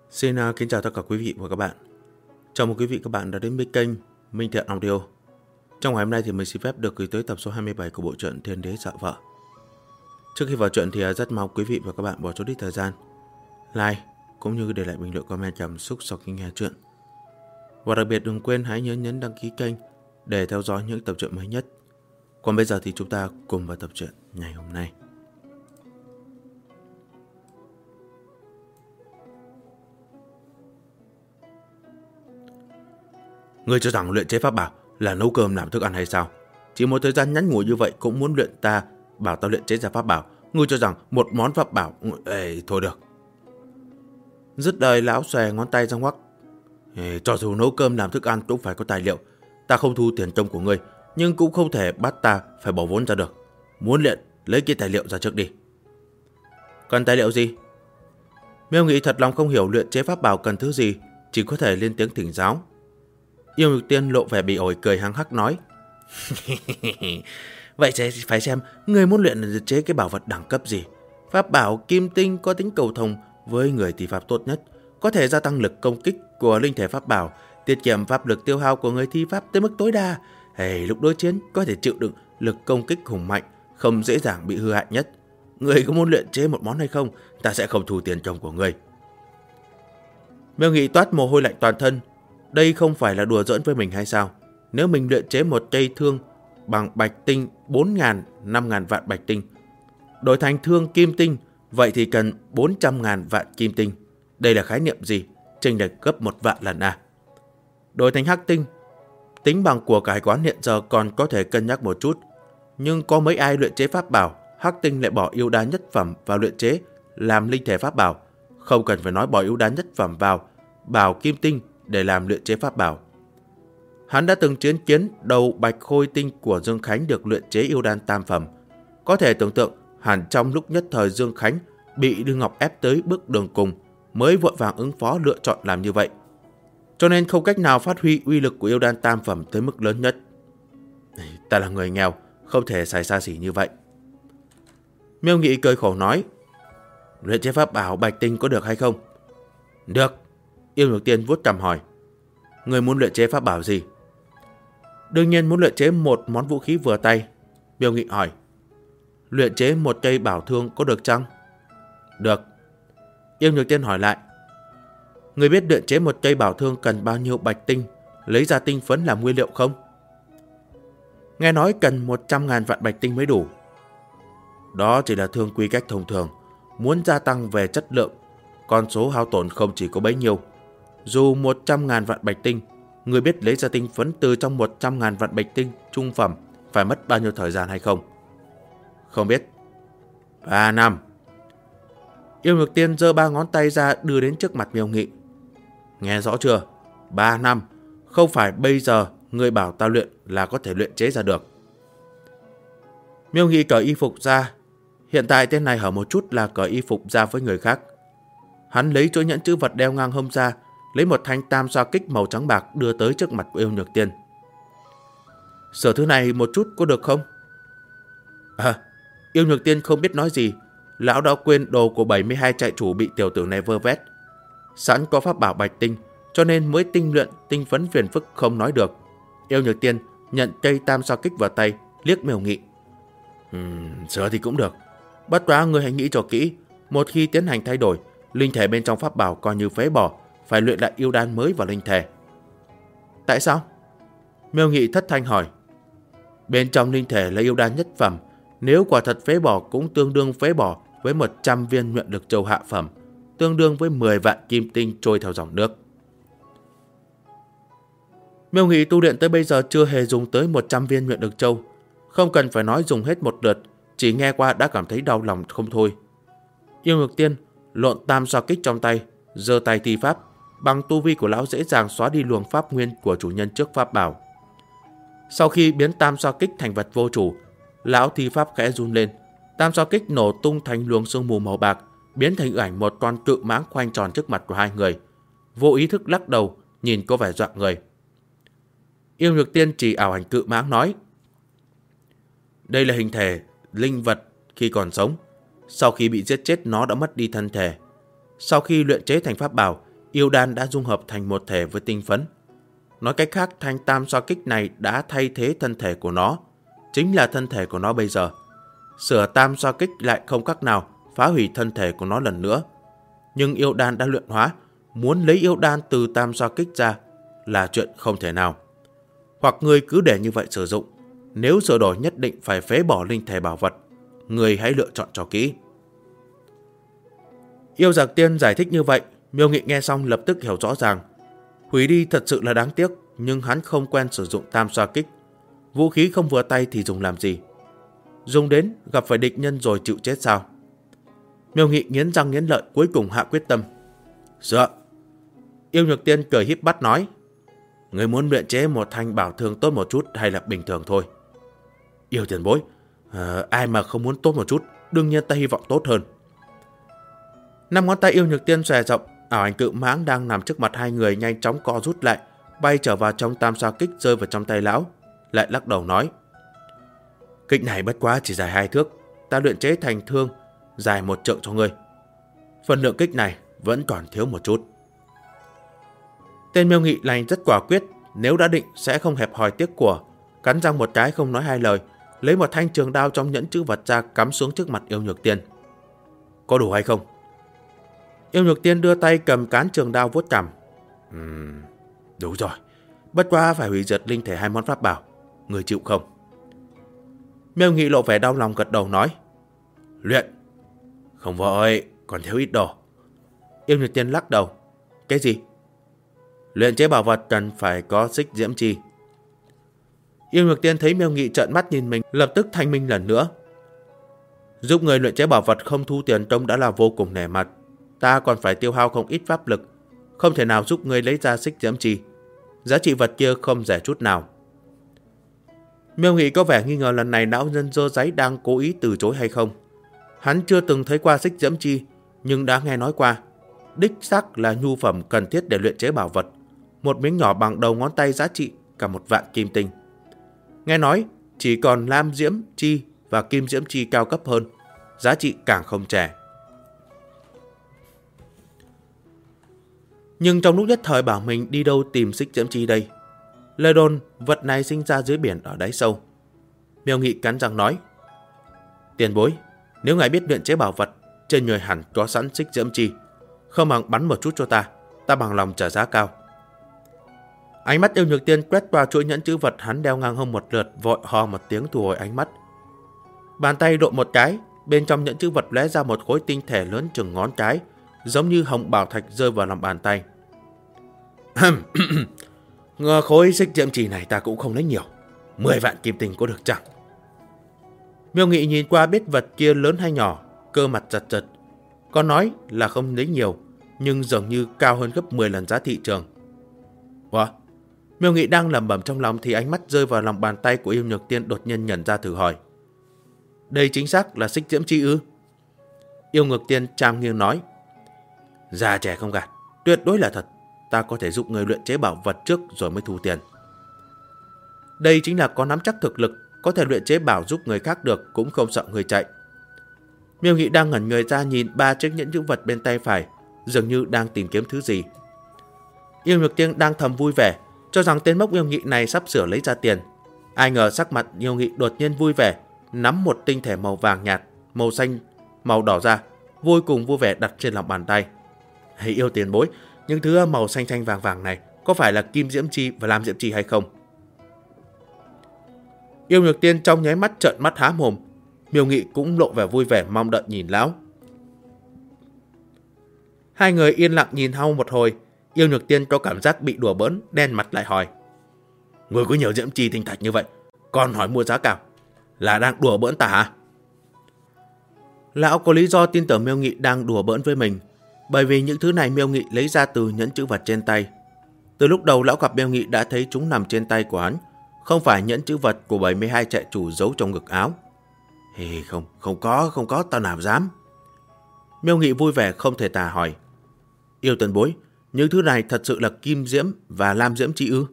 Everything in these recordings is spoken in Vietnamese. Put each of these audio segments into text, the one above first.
Xin kính chào tất cả quý vị và các bạn. Chào mừng quý vị các bạn đã đến với kênh Minh Thiện Audio. Trong ngày hôm nay thì mình xin phép được gửi tới tập số 27 của bộ truyện Thiên Đế Dạ Vợ. Trước khi vào truyện thì rất mong quý vị và các bạn bỏ chút ít thời gian like cũng như để lại bình luận comment cảm xúc sau khi nghe truyện. Và đặc biệt đừng quên hãy nhấn đăng ký kênh để theo dõi những tập truyện mới nhất. Còn bây giờ thì chúng ta cùng vào tập truyện ngày hôm nay. Ngươi cho rằng luyện chế pháp bảo là nấu cơm làm thức ăn hay sao? Chỉ một thời gian ngắn ngủi như vậy cũng muốn bảo tao luyện chế ra pháp bảo. Ngươi cho rằng một món pháp bảo... thôi được. Dứt lời lão xòe ngón tay ra ngoắc. Cho dù nấu cơm làm thức ăn cũng phải có tài liệu. Ta không thu tiền công của ngươi, nhưng cũng không thể bắt ta phải bỏ vốn ra được. Muốn luyện, lấy cái tài liệu ra trước đi. Cần tài liệu gì? Miêu Nghị thật lòng không hiểu luyện chế pháp bảo cần thứ gì, chỉ có thể lên tiếng thỉnh giáo. Yêu Nhược Tiên lộ vẻ bị ổi cười hăng hắc nói. Vậy sẽ phải xem người muốn luyện chế cái bảo vật đẳng cấp gì. Pháp bảo kim tinh có tính cầu thông với người thi pháp tốt nhất, có thể gia tăng lực công kích của linh thể pháp bảo, tiết kiệm pháp lực tiêu hao của người thi pháp tới mức tối đa. Lúc đối chiến có thể chịu đựng lực công kích hùng mạnh, không dễ dàng bị hư hại nhất. Người có muốn luyện chế một món hay không, ta sẽ không thu tiền công của người. Miêu Nghị toát mồ hôi lạnh toàn thân. Đây không phải là đùa giỡn với mình hay sao? Nếu mình luyện chế một cây thương bằng bạch tinh 4.000, 5.000 vạn bạch tinh, đổi thành thương kim tinh, vậy thì cần 400.000 vạn kim tinh. Đây là khái niệm gì? Chênh lệch gấp 1 vạn lần à? Đổi thành hắc tinh, tính bằng của cải quán hiện giờ còn có thể cân nhắc một chút. Nhưng có mấy ai luyện chế pháp bảo, hắc tinh lại bỏ yêu đan nhất phẩm vào luyện chế làm linh thể pháp bảo. Không cần phải nói bỏ yêu đan nhất phẩm vào bảo kim tinh để làm luyện chế pháp bảo. Hắn đã từng chứng kiến đầu bạch khôi tinh của Dương Khánh được luyện chế yêu đan tam phẩm. Có thể tưởng tượng hẳn trong lúc nhất thời Dương Khánh bị Đương Ngọc ép tới bước đường cùng mới vội vàng ứng phó lựa chọn làm như vậy. Cho nên không cách nào phát huy uy lực của yêu đan tam phẩm tới mức lớn nhất. Ta là người nghèo, không thể xài xa xỉ như vậy. Miêu Nghị cười khổ nói. Luyện chế pháp bảo bạch tinh có được hay không? Được. Yêu Nhược Tiên vuốt cằm hỏi. Người muốn luyện chế pháp bảo gì? Đương nhiên muốn luyện chế một món vũ khí vừa tay. Miêu Nghị hỏi. Luyện chế một cây bảo thương có được chăng? Được. Yêu Nhược Tiên hỏi lại. Người biết luyện chế một cây bảo thương cần bao nhiêu bạch tinh, lấy ra tinh phấn làm nguyên liệu không? Nghe nói cần 100.000 vạn bạch tinh mới đủ. Đó chỉ là thương quy cách thông thường. Muốn gia tăng về chất lượng, con số hao tổn không chỉ có bấy nhiêu. Dù 100.000 vạn bạch tinh, người biết lấy ra tinh phấn từ trong 100.000 vạn bạch tinh trung phẩm phải mất bao nhiêu thời gian hay không? Không biết. 3 năm. Yêu Nhược Tiên giơ 3 ngón tay ra đưa đến trước mặt Miêu Nghị. Nghe rõ chưa? 3 năm. Không phải bây giờ người bảo ta luyện là có thể luyện chế ra được. Miêu Nghị cởi y phục ra. Hiện tại tên này hở một chút là cởi y phục ra với người khác. Hắn lấy chuỗi nhẫn chữ vật đeo ngang hông ra, lấy một thanh tam xoa kích màu trắng bạc đưa tới trước mặt của Yêu Nhược Tiên. Sửa thứ này một chút có được không? Yêu Nhược Tiên không biết nói gì. Lão đã quên đồ của 72 trại chủ bị tiểu tử này vơ vét. Sẵn có pháp bảo bạch tinh, cho nên mới tinh luyện tinh phấn phiền phức không nói được. Yêu Nhược Tiên nhận cây tam xoa kích vào tay, liếc Miêu Nghị. Sửa thì cũng được. Bất quá người hãy nghĩ cho kỹ, một khi tiến hành thay đổi, linh thể bên trong pháp bảo coi như phế bỏ, phải luyện lại yêu đan mới vào linh thể. Tại sao? Miêu Nghị thất thanh hỏi. Bên trong linh thể là yêu đan nhất phẩm, nếu quả thật phế bỏ cũng tương đương phế bỏ với 100 viên nhuận lực châu hạ phẩm, tương đương với 10 vạn kim tinh trôi theo dòng nước. Miêu Nghị tu luyện tới bây giờ chưa hề dùng tới 100 viên nhuận lực châu, không cần phải nói dùng hết một lượt, chỉ nghe qua đã cảm thấy đau lòng không thôi. Yêu Nhược Tiên lộn tam xoa kích trong tay, giơ tay thi pháp, bằng tu vi của lão dễ dàng xóa đi luồng pháp nguyên của chủ nhân trước pháp bảo. Sau khi biến tam xoa kích thành vật vô chủ, lão thi pháp khẽ run lên, tam xoa kích nổ tung thành luồng sương mù màu bạc, biến thành ảnh một con cự mãng khoanh tròn trước mặt của hai người. Vô ý thức lắc đầu, nhìn có vẻ dọa người. Yêu Nhược Tiên chỉ ảo ảnh cự mãng nói. Đây là hình thể linh vật khi còn sống. Sau khi bị giết chết nó đã mất đi thân thể. Sau khi luyện chế thành pháp bảo, yêu đan đã dung hợp thành một thể với tinh phấn. Nói cách khác, thanh tam xoa kích này đã thay thế thân thể của nó, chính là thân thể của nó bây giờ. Sửa tam xoa kích lại không cách nào phá hủy thân thể của nó lần nữa. Nhưng yêu đan đã luyện hóa, muốn lấy yêu đan từ tam xoa kích ra là chuyện không thể nào. Hoặc ngươi cứ để như vậy sử dụng, nếu sửa đổi nhất định phải phế bỏ linh thể bảo vật, ngươi hãy lựa chọn cho kỹ. Yêu Giặc Tiên giải thích như vậy, Miêu Nghị nghe xong lập tức hiểu rõ ràng. Hủy đi thật sự là đáng tiếc, nhưng hắn không quen sử dụng tam xoa kích. Vũ khí không vừa tay thì dùng làm gì? Dùng đến gặp phải địch nhân rồi chịu chết sao? Miêu Nghị nghiến răng nghiến lợi, cuối cùng hạ quyết tâm. Dựa. Yêu Nhược Tiên cười híp mắt nói, người muốn luyện chế một thanh bảo thương tốt một chút hay là bình thường thôi? Yêu tiền bối, ai mà không muốn tốt một chút, đương nhiên ta hy vọng tốt hơn. 5 ngón tay Yêu Nhược Tiên xòe rộng, ảo ảnh cự mãng đang nằm trước mặt hai người nhanh chóng co rút lại, bay trở vào trong tam xoa kích rơi vào trong tay lão, lại lắc đầu nói, kích này bất quá chỉ dài 2 thước, ta luyện chế thành thương dài 1 trượng cho ngươi. Phần lượng kích này vẫn còn thiếu một chút. Tên Miêu Nghị này rất quả quyết, nếu đã định sẽ không hẹp hòi tiếc của, cắn răng một cái không nói hai lời, lấy một thanh trường đao trong nhẫn chữ vật ra cắm xuống trước mặt Yêu Nhược Tiên. Có đủ hay không? Yêu Nhược Tiên đưa tay cầm cán trường đao vuốt cằm. Đủ rồi, bất quá phải hủy diệt linh thể 2 món pháp bảo, người chịu không? Miêu Nghị lộ vẻ đau lòng gật đầu nói, luyện. Không vội, còn thiếu ít đồ. Yêu Nhược Tiên lắc đầu. Cái gì? Luyện chế bảo vật cần phải có xích diễm chi. Yêu Nhược Tiên thấy Miêu Nghị trợn mắt nhìn mình, lập tức thanh minh lần nữa. Giúp người luyện chế bảo vật không thu tiền trông đã là vô cùng nể mặt. Ta còn phải tiêu hao không ít pháp lực, không thể nào giúp người lấy ra xích diễm chi. Giá trị vật kia không rẻ chút nào. Miêu Nghị có vẻ nghi ngờ lần này lão nhân dơ giấy đang cố ý từ chối hay không. Hắn chưa từng thấy qua xích diễm chi, nhưng đã nghe nói qua. Đích xác là nhu phẩm cần thiết để luyện chế bảo vật. Một miếng nhỏ bằng đầu ngón tay giá trị cả 1 vạn kim tinh. Nghe nói chỉ còn lam diễm chi và kim diễm chi cao cấp hơn, giá trị càng không rẻ. Nhưng trong lúc nhất thời bảo mình đi đâu tìm xích diễm chi đây? Lời đồn vật này sinh ra dưới biển ở đáy sâu. Miêu Nghị cắn răng nói, tiền bối, nếu ngài biết luyện chế bảo vật, trên người hẳn có sẵn xích diễm chi, không bằng bắn một chút cho ta bằng lòng trả giá cao. Ánh mắt Yêu Nhược Tiên quét qua chuỗi nhẫn chữ vật hắn đeo ngang hông một lượt, vội ho một tiếng thu hồi ánh mắt. Bàn tay độ một cái, bên trong nhẫn chữ vật lóe ra một khối tinh thể lớn chừng ngón cái, giống như hồng bảo thạch rơi vào lòng bàn tay. Khối xích diễm chi này ta cũng không lấy nhiều, 10 vạn kim tinh có được chẳng? Miêu Nghị nhìn qua biết vật kia lớn hay nhỏ, cơ mặt giật giật. Có nói là không lấy nhiều, nhưng dường như cao hơn gấp 10 lần giá thị trường. Ủa? Miêu Nghị đang lẩm bẩm trong lòng thì ánh mắt rơi vào lòng bàn tay của Yêu Nhược Tiên, đột nhiên nhận ra thử hỏi. Đây chính xác là xích diễm chi ư? Yêu Nhược Tiên trang nghiêng nói. Già trẻ không gạt, tuyệt đối là thật. Ta có thể giúp người luyện chế bảo vật trước rồi mới thu tiền. Đây chính là có nắm chắc thực lực, có thể luyện chế bảo giúp người khác được, cũng không sợ người chạy. Miêu Nghị đang ngẩn người ra nhìn 3 chiếc nhẫn chữ vật bên tay phải, dường như đang tìm kiếm thứ gì. Yêu Nhược Tiên đang thầm vui vẻ, cho rằng tên mốc Miêu Nghị này sắp sửa lấy ra tiền. Ai ngờ sắc mặt Miêu Nghị đột nhiên vui vẻ, nắm một tinh thể màu vàng nhạt, màu xanh, màu đỏ ra, vô cùng vui vẻ đặt trên lòng bàn tay. Hãy yêu tiền bối, những thứ màu xanh xanh vàng vàng này có phải là kim diễm chi và lam diễm chi hay không? Yêu Nhược Tiên trong nháy mắt trợn mắt há mồm. Miêu Nghị cũng lộ vẻ vui vẻ mong đợi nhìn lão. Hai người yên lặng nhìn nhau một hồi. Yêu Nhược Tiên có cảm giác bị đùa bỡn, đen mặt lại hỏi. Người có nhiều diễm chi tinh thạch như vậy, còn hỏi mua giá cao, là đang đùa bỡn ta hả? Lão có lý do tin tưởng Miêu Nghị đang đùa bỡn với mình, bởi vì những thứ này Miêu Nghị lấy ra từ nhẫn chữ vật trên tay. Từ lúc đầu lão gặp Miêu Nghị đã thấy chúng nằm trên tay của hắn, không phải nhẫn chữ vật của 72 trại chủ giấu trong ngực áo. Không có, tao nào dám. Miêu Nghị vui vẻ không thể tả hỏi. Yêu tiền bối, những thứ này thật sự là kim diễm và lam diễm chi ư?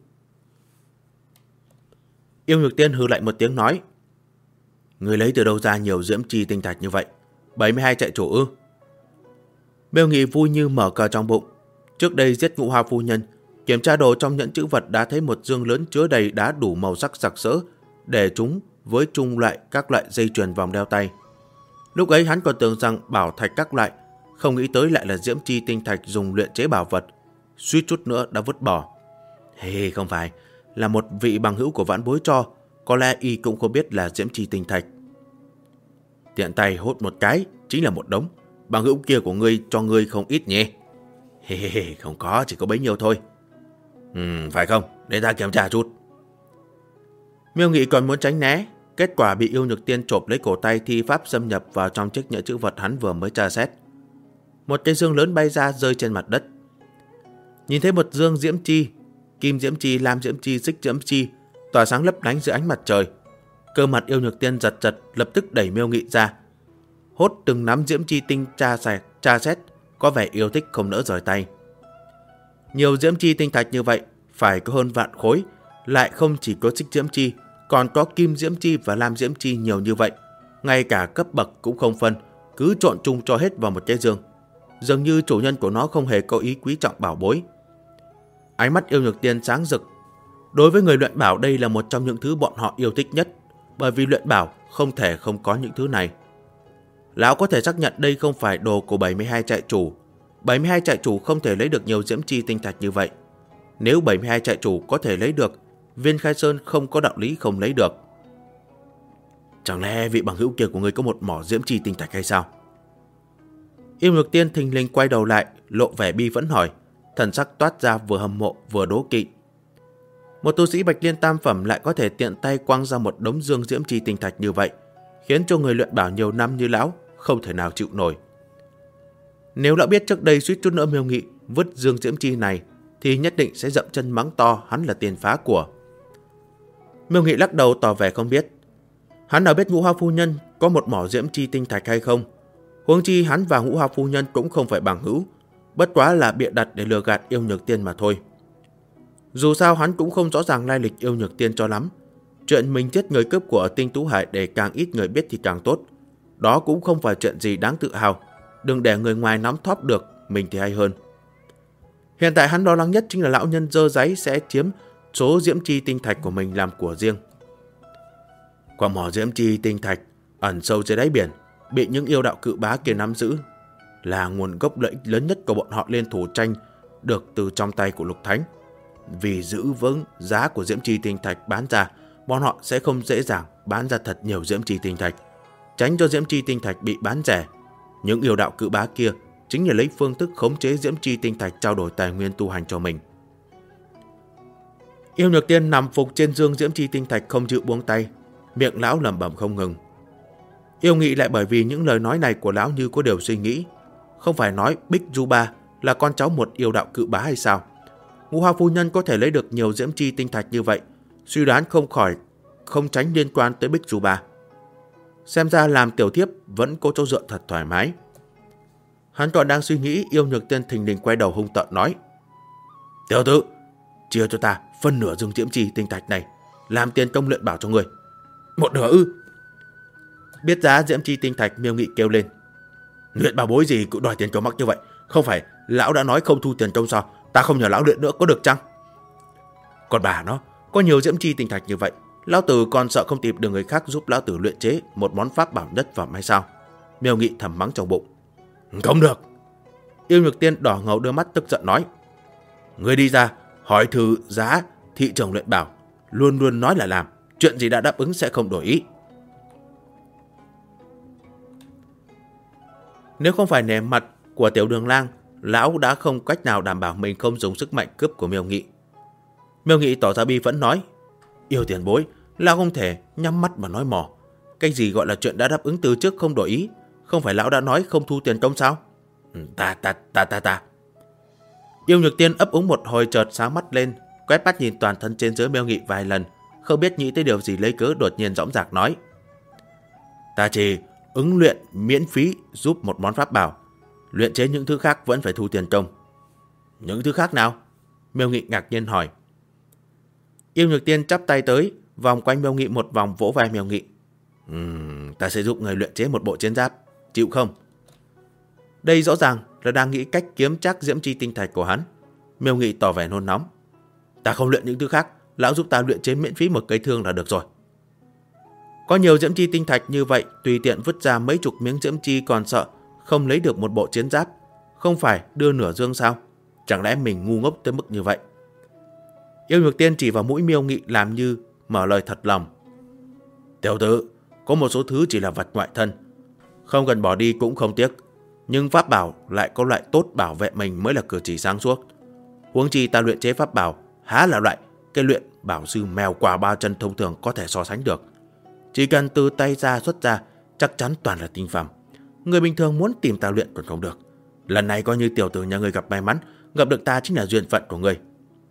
Yêu Nhược Tiên hừ lạnh một tiếng nói. Người lấy từ đâu ra nhiều diễm chi tinh thạch như vậy? 72 trại chủ ư? Miêu Nghị vui như mở cờ trong bụng. Trước đây giết Ngũ Hoa phu nhân, kiểm tra đồ trong nhẫn trữ vật đã thấy một dương lớn chứa đầy đá đủ màu sắc sặc sỡ để chúng với chung loại các loại dây chuyền vòng đeo tay. Lúc ấy hắn còn tưởng rằng bảo thạch các loại, không nghĩ tới lại là diễm chi tinh thạch dùng luyện chế bảo vật, suýt chút nữa đã vứt bỏ. Không phải, là một vị bằng hữu của Vãn Bối cho, có lẽ y cũng không biết là diễm chi tinh thạch. Tiện tay hốt một cái, chính là một đống. Bằng hữu kia của ngươi cho ngươi không ít nhỉ? Không có, chỉ có bấy nhiêu thôi. Phải không? Để ta kiểm tra chút. Miêu Nghị còn muốn tránh né, kết quả bị Yêu Nhược Tiên chộp lấy cổ tay thi pháp xâm nhập vào trong chiếc nhẫn trữ vật hắn vừa mới tra xét. Một cái dương lớn bay ra rơi trên mặt đất. Nhìn thấy một dương diễm chi, kim diễm chi, lam diễm chi, xích diễm chi tỏa sáng lấp lánh dưới ánh mặt trời. Cơ mặt Yêu Nhược Tiên giật giật, lập tức đẩy Miêu Nghị ra, hốt từng nắm diễm chi tinh tra xét, có vẻ yêu thích không nỡ rời tay. Nhiều diễm chi tinh thạch như vậy phải có hơn vạn khối, lại không chỉ có xích diễm chi, còn có kim diễm chi và lam diễm chi nhiều như vậy, ngay cả cấp bậc cũng không phân, cứ trộn chung cho hết vào một cái dương. Dường như chủ nhân của nó không hề có ý quý trọng bảo bối. Ánh mắt Yêu Nhược Tiên sáng rực. Đối với người luyện bảo, đây là một trong những thứ bọn họ yêu thích nhất, bởi vì luyện bảo không thể không có những thứ này. Lão có thể xác nhận đây không phải đồ của 72 trại chủ. 72 trại chủ không thể lấy được nhiều diễm chi tinh thạch như vậy. Nếu 72 trại chủ có thể lấy được, Viên Khai Sơn không có đạo lý không lấy được. Chẳng lẽ vị bằng hữu kia của người có một mỏ diễm chi tinh thạch hay sao? Yêu Nhược Tiên thình lình quay đầu lại, lộ vẻ bi vẫn hỏi, thần sắc toát ra vừa hâm mộ vừa đố kỵ. Một tu sĩ Bạch Liên tam phẩm lại có thể tiện tay quăng ra một đống dương diễm chi tinh thạch như vậy, khiến cho người luyện bảo nhiều năm như lão không thể nào chịu nổi. Nếu lão biết trước đây suýt chút nữa Miêu Nghị vứt dương diễm chi này, thì nhất định sẽ dậm chân mắng to hắn là tiền phá của. Miêu Nghị lắc đầu tỏ vẻ không biết. Hắn nào biết Ngũ Hoa phu nhân có một mỏ diễm chi tinh thạch hay không? Huống chi hắn và Ngũ Hoa phu nhân cũng không phải bằng hữu, bất quá là bịa đặt để lừa gạt Yêu Nhược Tiên mà thôi. Dù sao hắn cũng không rõ ràng lai lịch Yêu Nhược Tiên cho lắm. Chuyện mình giết người cướp của Tinh Tú Hải để càng ít người biết thì càng tốt. Đó cũng không phải chuyện gì đáng tự hào. Đừng để người ngoài nắm thóp được, mình thì hay hơn. Hiện tại hắn lo lắng nhất chính là lão nhân dơ giấy sẽ chiếm số diễm chi tinh thạch của mình làm của riêng. Quả mỏ diễm chi tinh thạch ẩn sâu dưới đáy biển, bị những yêu đạo cự bá kia nắm giữ, là nguồn gốc lợi ích lớn nhất của bọn họ liên thủ tranh được từ trong tay của Lục Thánh. Vì giữ vững giá của diễm chi tinh thạch bán ra, bọn họ sẽ không dễ dàng bán ra thật nhiều diễm chi tinh thạch, tránh cho diễm chi tinh thạch bị bán rẻ. Những yêu đạo cự bá kia chính là lấy phương thức khống chế diễm chi tinh thạch trao đổi tài nguyên tu hành cho mình. Yêu Nhược Tiên nằm phục trên dương diễm chi tinh thạch không chịu buông tay, miệng lão lẩm bẩm không ngừng. Yêu Nghị lại bởi vì những lời nói này của lão như có điều suy nghĩ. Không phải nói Bích Du Ba là con cháu một yêu đạo cự bá hay sao? Ngũ Hoa phu nhân có thể lấy được nhiều diễm chi tinh thạch như vậy, suy đoán không tránh liên quan tới Bích Du Ba. Xem ra làm tiểu thiếp vẫn có chỗ dựa thật thoải mái. Hắn còn đang suy nghĩ, Yêu Nhược Tiên thình lình quay đầu hung tợn nói: Tiểu tử, chia cho ta phân nửa dương diễm chi tinh thạch này, làm tiền công luyện bảo cho người. Một nửa ư? Biết giá diễm chi tinh thạch, Miêu Nghị kêu lên: Luyện bảo bối gì cũng đòi tiền công mắc như vậy? Không phải lão đã nói không thu tiền công sao? Ta không nhờ lão luyện nữa có được chăng? Còn bà nó, có nhiều diễm chi tinh thạch như vậy, lão tử còn sợ không tìm được người khác giúp lão tử luyện chế một món pháp bảo nhất phẩm hay sao? Miêu Nghị thầm mắng trong bụng. Không được. Yêu Nhược Tiên đỏ ngầu đưa mắt tức giận nói: Người đi ra hỏi thử giá thị trường luyện bảo, luôn luôn nói là làm, chuyện gì đã đáp ứng sẽ không đổi ý. Nếu không phải nể mặt của Tiểu Đường Lang, lão đã không cách nào đảm bảo mình không dùng sức mạnh cướp của Miêu Nghị. Miêu Nghị tỏ ra bi vẫn nói: Yêu tiền bối, lão không thể nhắm mắt mà nói mỏ. Cái gì gọi là chuyện đã đáp ứng từ trước không đổi ý? Không phải lão đã nói không thu tiền công sao? Ta. Yêu Nhược Tiên ấp úng một hồi chợt sáng mắt lên, quét mắt nhìn toàn thân trên dưới Miêu Nghị vài lần, không biết nghĩ tới điều gì lấy cớ đột nhiên dõng dạc nói: Ta chỉ ứng luyện miễn phí giúp một món pháp bảo, luyện chế những thứ khác vẫn phải thu tiền công. Những thứ khác nào? Miêu Nghị ngạc nhiên hỏi. Yêu Nhược Tiên chắp tay tới, vòng quanh Miêu Nghị một vòng, vỗ vai Miêu Nghị. Ta sẽ giúp người luyện chế một bộ chiến giáp, chịu không? Đây rõ ràng là đang nghĩ cách kiếm trác diễm chi tinh thạch của hắn. Miêu Nghị tỏ vẻ nôn nóng. Ta không luyện những thứ khác, lão giúp ta luyện chế miễn phí một cây thương là được rồi. Có nhiều diễm chi tinh thạch như vậy, tùy tiện vứt ra mấy chục miếng diễm chi còn sợ không lấy được một bộ chiến giáp. Không phải đưa nửa dương sao? Chẳng lẽ mình ngu ngốc tới mức như vậy? Yêu Nhược Tiên chỉ vào mũi Miêu Nghị làm như mở lời thật lòng. Tiểu tử, có một số thứ chỉ là vật ngoại thân, không cần bỏ đi cũng không tiếc. Nhưng pháp bảo lại có loại tốt bảo vệ mình mới là cử chỉ sáng suốt. Huống chi ta luyện chế pháp bảo há là loại cái luyện bảo sư mèo quả ba chân thông thường có thể so sánh được. Chỉ cần từ tay ra xuất ra, chắc chắn toàn là tinh phẩm. Người bình thường muốn tìm ta luyện còn không được. Lần này coi như tiểu tử nhà người gặp may mắn, gặp được ta chính là duyên phận của người.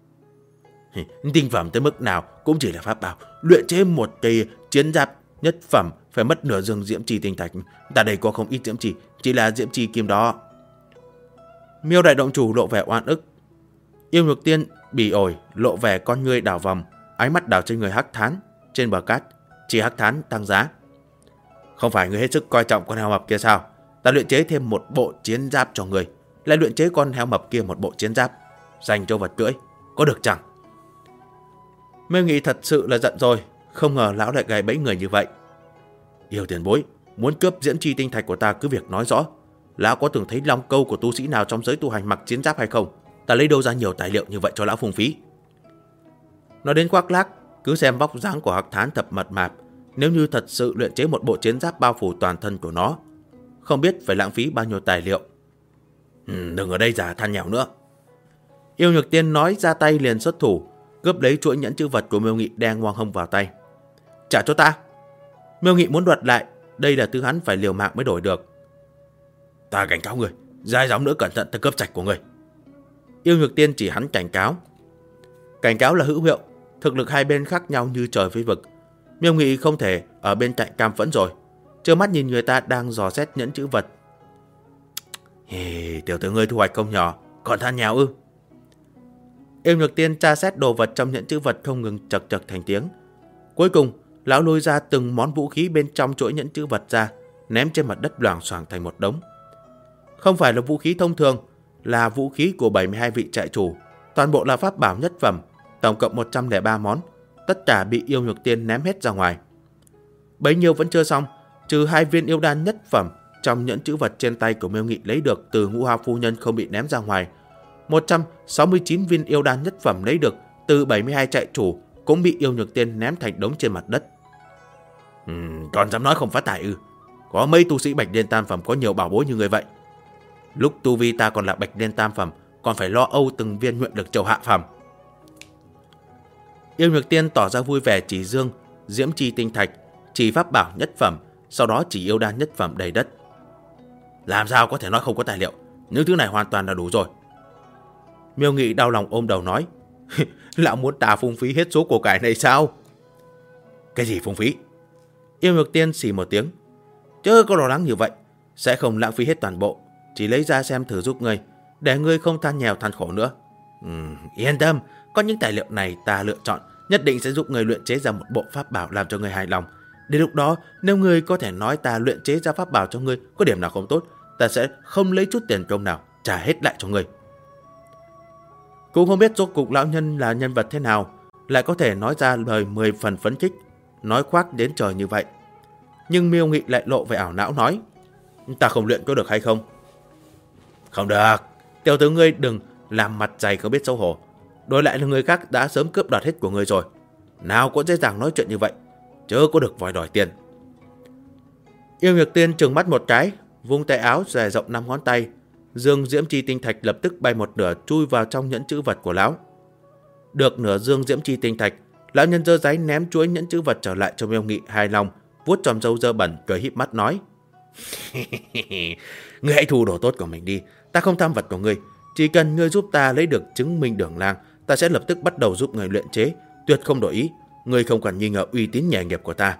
Tinh phẩm tới mức nào cũng chỉ là pháp bảo. Luyện chế một cây chiến giáp nhất phẩm phải mất nửa dương diễm trì tinh thạch. Ta đây có không ít diễm trì, chỉ là diễm trì kim đó. Miêu đại động chủ lộ vẻ oan ức. Yêu Nhược Tiên bỉ ổi lộ vẻ con ngươi đảo vòng, ánh mắt đảo trên người Hắc Thán trên bờ cát. Chỉ Hắc Thán tăng giá. Không phải người hết sức coi trọng con heo mập kia sao? Ta luyện chế thêm một bộ chiến giáp cho người, lại luyện chế con heo mập kia một bộ chiến giáp dành cho vật cưỡi, có được chẳng? Miêu Nghị thật sự là giận rồi, không ngờ lão lại gài bẫy người như vậy. Yêu tiền bối, muốn cướp diễm chi tinh thạch của ta cứ việc nói rõ. Lão có từng thấy long câu của tu sĩ nào trong giới tu hành mặc chiến giáp hay không? Ta lấy đâu ra nhiều tài liệu như vậy cho lão phung phí? Nói đến khoác lác, cứ xem vóc dáng của Hắc Thán thật mập mạp. Nếu như thật sự luyện chế một bộ chiến giáp bao phủ toàn thân của nó, không biết phải lãng phí bao nhiêu tài liệu. Đừng ở đây giả than nhèo nữa. Yêu Nhược Tiên nói ra tay liền xuất thủ, cướp lấy chuỗi nhẫn chữ vật của Miêu Nghị đang ngoang hông vào tay. Trả cho ta! Miêu Nghị muốn đoạt lại, đây là thứ hắn phải liều mạng mới đổi được. Ta cảnh cáo người, dai dóng nữa cẩn thận ta cướp sạch của người. Yêu Nhược Tiên chỉ hắn cảnh cáo. Cảnh cáo là hữu hiệu, thực lực hai bên khác nhau như trời với vực. Miêu Nghị không thể ở bên cạnh cam phẫn rồi, trơ mắt nhìn người ta đang dò xét nhẫn chữ vật. Tiểu tử ngươi thu hoạch không nhỏ, còn than nhào ư? Yêu Nhược Tiên tra xét đồ vật trong nhẫn chữ vật không ngừng chật chật thành tiếng. Cuối cùng, lão lôi ra từng món vũ khí bên trong chuỗi nhẫn chữ vật ra, ném trên mặt đất loảng xoảng thành một đống. Không phải là vũ khí thông thường, là vũ khí của 72 vị trại chủ, toàn bộ là pháp bảo nhất phẩm, tổng cộng 103 món, tất cả bị Yêu Nhược Tiên ném hết ra ngoài. Bấy nhiêu vẫn chưa xong, trừ 2 viên yêu đan nhất phẩm trong nhẫn chữ vật trên tay của Miêu Nghị lấy được từ Ngũ Hoa phu nhân không bị ném ra ngoài. 169 viên yêu đan nhất phẩm lấy được từ 72 trại chủ cũng bị Yêu Nhược Tiên ném thành đống trên mặt đất. Còn dám nói không phát tài ư? Có mấy tu sĩ Bạch Liên tam phẩm có nhiều bảo bối như người vậy. Lúc tu vi ta còn là Bạch Liên tam phẩm, còn phải lo âu từng viên nguyện lực châu hạ phẩm. Yêu Nhược Tiên tỏ ra vui vẻ chỉ dương diễm chi tinh thạch, chỉ pháp bảo nhất phẩm, sau đó chỉ yêu đan nhất phẩm đầy đất. Làm sao có thể nói không có tài liệu? Những thứ này hoàn toàn là đủ rồi. Miêu Nghị đau lòng ôm đầu nói. Lão muốn ta phung phí hết số của cải này sao? Cái gì phung phí? Yêu Nhược Tiên xì một tiếng. Chớ có lo lắng như vậy, sẽ không lãng phí hết toàn bộ, chỉ lấy ra xem thử giúp ngươi, để ngươi không than nghèo than khổ nữa. Yên tâm, có những tài liệu này ta lựa chọn, nhất định sẽ giúp ngươi luyện chế ra một bộ pháp bảo làm cho ngươi hài lòng. Đến lúc đó, nếu ngươi có thể nói ta luyện chế ra pháp bảo cho ngươi có điểm nào không tốt, ta sẽ không lấy chút tiền công nào trả hết lại cho ngươi. Cũng không biết rốt cục lão nhân là nhân vật thế nào, lại có thể nói ra lời 10 phần phấn khích, nói khoác đến trời như vậy. Nhưng Miêu Nghị lại lộ vẻ ảo não nói. Ta không luyện có được hay không? Không được, tiểu tử ngươi đừng làm mặt dày không biết xấu hổ. Đối lại là người khác đã sớm cướp đoạt hết của ngươi rồi, nào có dễ dàng nói chuyện như vậy, chớ có được vòi đòi tiền. Yêu Nhược Tiên trừng mắt một cái, vung tay áo dài rộng 5 ngón tay, dương diễm chi tinh thạch lập tức bay một nửa chui vào trong nhẫn chữ vật của lão. Được nửa dương diễm chi tinh thạch, lão nhân giơ giấy ném chuỗi nhẫn chữ vật trở lại cho Miêu Nghị hài lòng, vuốt tròm râu dơ bẩn cười híp mắt nói. Ngươi hãy thu đồ tốt của mình đi, ta không tham vật của ngươi, chỉ cần ngươi giúp ta lấy được chứng minh đường lang, ta sẽ lập tức bắt đầu giúp ngươi luyện chế, tuyệt không đổi ý. Ngươi không cần nghi ngờ uy tín nghề nghiệp của ta.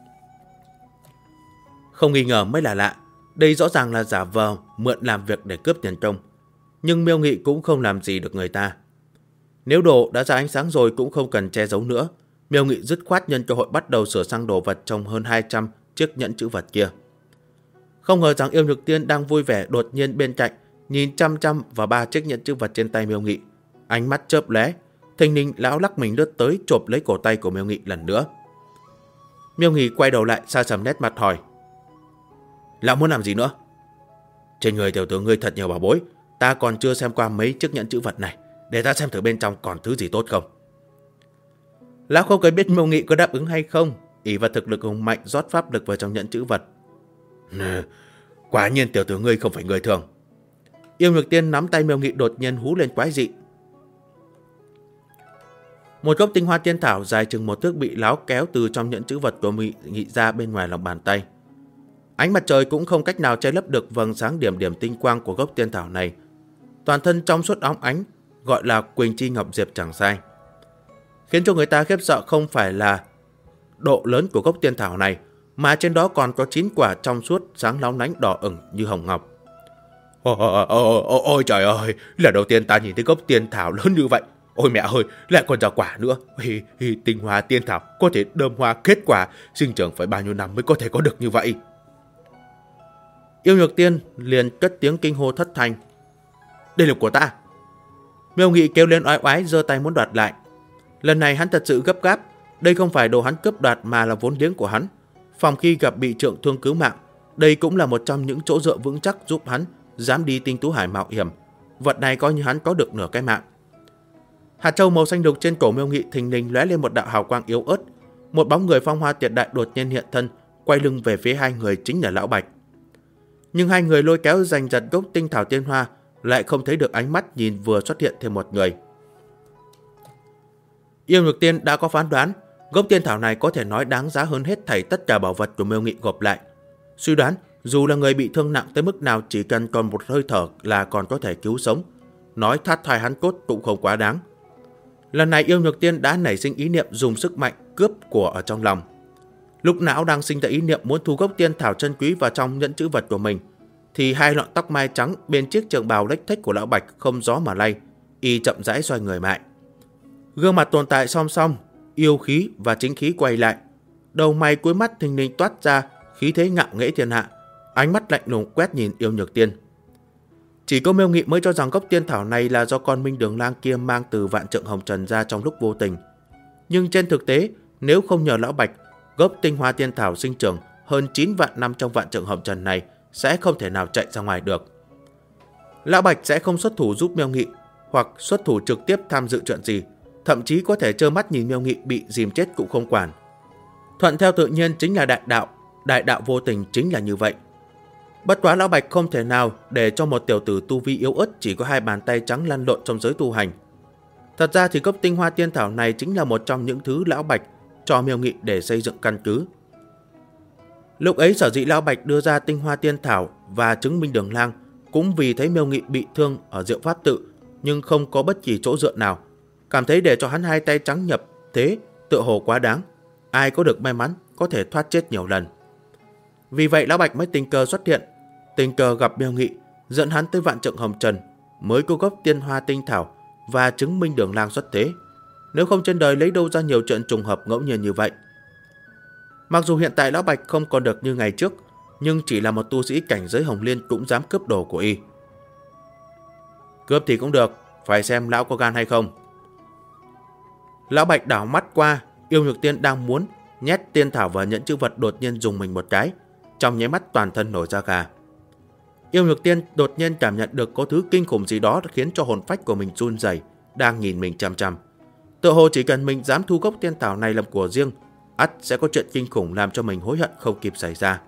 Không nghi ngờ mới là lạ, đây rõ ràng là giả vờ mượn làm việc để cướp tiền công. Nhưng Miêu Nghị cũng không làm gì được người ta. Nếu đồ đã ra ánh sáng rồi cũng không cần che giấu nữa. Miêu Nghị dứt khoát nhân cơ hội bắt đầu sửa sang đồ vật trong hơn 200 chiếc nhẫn chữ vật kia. Không ngờ rằng Yêu Nhược Tiên đang vui vẻ, đột nhiên bên cạnh nhìn chăm chăm vào 3 chiếc nhẫn chữ vật trên tay Miêu Nghị. Ánh mắt chớp lóe, thình lình lão lắc mình lướt tới chộp lấy cổ tay của Miêu Nghị lần nữa. Miêu Nghị quay đầu lại xa sầm nét mặt hỏi: Lão muốn làm gì nữa? Trên người tiểu tử ngươi thật nhiều bảo bối, ta còn chưa xem qua mấy chiếc nhẫn chữ vật này, để ta xem thử bên trong còn thứ gì tốt không. Lão không cần biết Miêu Nghị có đáp ứng hay không, ỷ vào thực lực hùng mạnh rót pháp lực vào trong nhẫn chữ vật. Quả nhiên tiểu tử ngươi không phải người thường. Yêu Nhược Tiên nắm tay Miêu Nghị đột nhiên hú lên quái dị. Một gốc tinh hoa tiên thảo dài chừng 1 thước bị lão kéo từ trong nhẫn chữ vật của Miêu Nghị ra bên ngoài lòng bàn tay. Ánh mặt trời cũng không cách nào che lấp được vầng sáng điểm điểm tinh quang của gốc tiên thảo này. Toàn thân trong suốt óng ánh, gọi là Quỳnh Chi Ngọc Diệp chẳng sai. Khiến cho người ta khiếp sợ không phải là độ lớn của gốc tiên thảo này, mà trên đó còn có 9 quả trong suốt sáng lóng lánh đỏ ửng như hồng ngọc. Ôi trời ơi, lần đầu tiên ta nhìn thấy gốc tiên thảo lớn như vậy. Ôi mẹ ơi, lại còn ra quả nữa. Tinh hoa tiên thảo có thể đơm hoa kết quả, sinh trưởng phải bao nhiêu năm mới có thể có được như vậy. Yêu Nhược Tiên liền cất tiếng kinh hô thất thanh: Đây là của ta. Miêu Nghị kêu lên oái oái, giơ tay muốn đoạt lại. Lần này hắn thật sự gấp gáp, đây không phải đồ hắn cướp đoạt mà là vốn liếng của hắn. Phòng khi gặp bị trượng thương cứu mạng, đây cũng là một trong những chỗ dựa vững chắc giúp hắn dám đi Tinh Tú Hải mạo hiểm. Vật này coi như hắn có được nửa cái mạng. Hạt châu màu xanh đục trên cổ Miêu Nghị thình lình lóe lên một đạo hào quang yếu ớt. Một bóng người phong hoa tuyệt đại đột nhiên hiện thân, quay lưng về phía hai người, chính là Lão Bạch. Nhưng hai người lôi kéo giành giật gốc tinh thảo tiên hoa, lại không thấy được ánh mắt nhìn vừa xuất hiện thêm một người. Yêu Nhược Tiên đã có phán đoán, gốc tiên thảo này có thể nói đáng giá hơn hết thảy tất cả bảo vật của Miêu Nghị gộp lại. Suy đoán dù là người bị thương nặng tới mức nào, chỉ cần còn một hơi thở là còn có thể cứu sống. Nói thắt thai hắn cốt cũng không quá đáng. Lần này Yêu Nhược Tiên đã nảy sinh ý niệm dùng sức mạnh cướp của ở trong lòng. Lúc não đang sinh ra ý niệm muốn thu gốc tiên thảo chân quý vào trong nhẫn chữ vật của mình, thì hai lọn tóc mai trắng bên chiếc trường bào lếch thếch của Lão Bạch không gió mà lay, y chậm rãi xoay người lại. Gương mặt tồn tại song song, yêu khí và chính khí quay lại, đầu mày cuối mắt thình lình toát ra khí thế ngạo nghễ thiên hạ, ánh mắt lạnh lùng quét nhìn Yêu Nhược Tiên. Chỉ có Miêu Nghị mới cho rằng gốc tiên thảo này là do con Minh Đường Lang kia mang từ Vạn Trượng Hồng Trần ra trong lúc vô tình. Nhưng trên thực tế, nếu không nhờ Lão Bạch, gốc tinh hoa tiên thảo sinh trưởng hơn 9 vạn năm trong Vạn Trượng Hồng Trần này sẽ không thể nào chạy ra ngoài được. Lão Bạch sẽ không xuất thủ giúp Miêu Nghị, hoặc xuất thủ trực tiếp tham dự chuyện gì, thậm chí có thể trơ mắt nhìn Miêu Nghị bị dìm chết cũng không quản. Thuận theo tự nhiên chính là đại đạo vô tình chính là như vậy. Bất quá Lão Bạch không thể nào để cho một tiểu tử tu vi yếu ớt chỉ có 2 bàn tay trắng lăn lộn trong giới tu hành. Thật ra thì gốc tinh hoa tiên thảo này chính là một trong những thứ Lão Bạch cho Miêu Nghị để xây dựng căn cứ. Lúc ấy sở dĩ Lão Bạch đưa ra tinh hoa tiên thảo và chứng Minh Đường Lang cũng vì thấy Miêu Nghị bị thương ở Diệu Pháp Tự nhưng không có bất kỳ chỗ dựa nào, cảm thấy để cho hắn 2 tay trắng nhập thế tựa hồ quá đáng, ai có được may mắn có thể thoát chết nhiều lần. Vì vậy Lão Bạch mới tình cờ xuất hiện, tình cờ gặp Miêu Nghị, dẫn hắn tới Vạn Trượng Hồng Trần, mới có gốc tiên hoa tinh thảo và chứng Minh Đường Lang xuất thế. Nếu không trên đời lấy đâu ra nhiều chuyện trùng hợp ngẫu nhiên như vậy. Mặc dù hiện tại Lão Bạch không còn được như ngày trước, nhưng chỉ là một tu sĩ cảnh giới Hồng Liên cũng dám cướp đồ của y. Cướp thì cũng được, phải xem lão có gan hay không. Lão Bạch đảo mắt qua, Yêu Nhược Tiên đang muốn nhét tiên thảo vào nhẫn chữ vật đột nhiên dùng mình một cái, trong nháy mắt toàn thân nổi da gà. Yêu Nhược Tiên đột nhiên cảm nhận được có thứ kinh khủng gì đó khiến cho hồn phách của mình run rẩy, đang nhìn mình chằm chằm. Tựa hồ chỉ cần mình dám thu gốc tiên thảo này làm của riêng, ắt sẽ có chuyện kinh khủng làm cho mình hối hận không kịp xảy ra.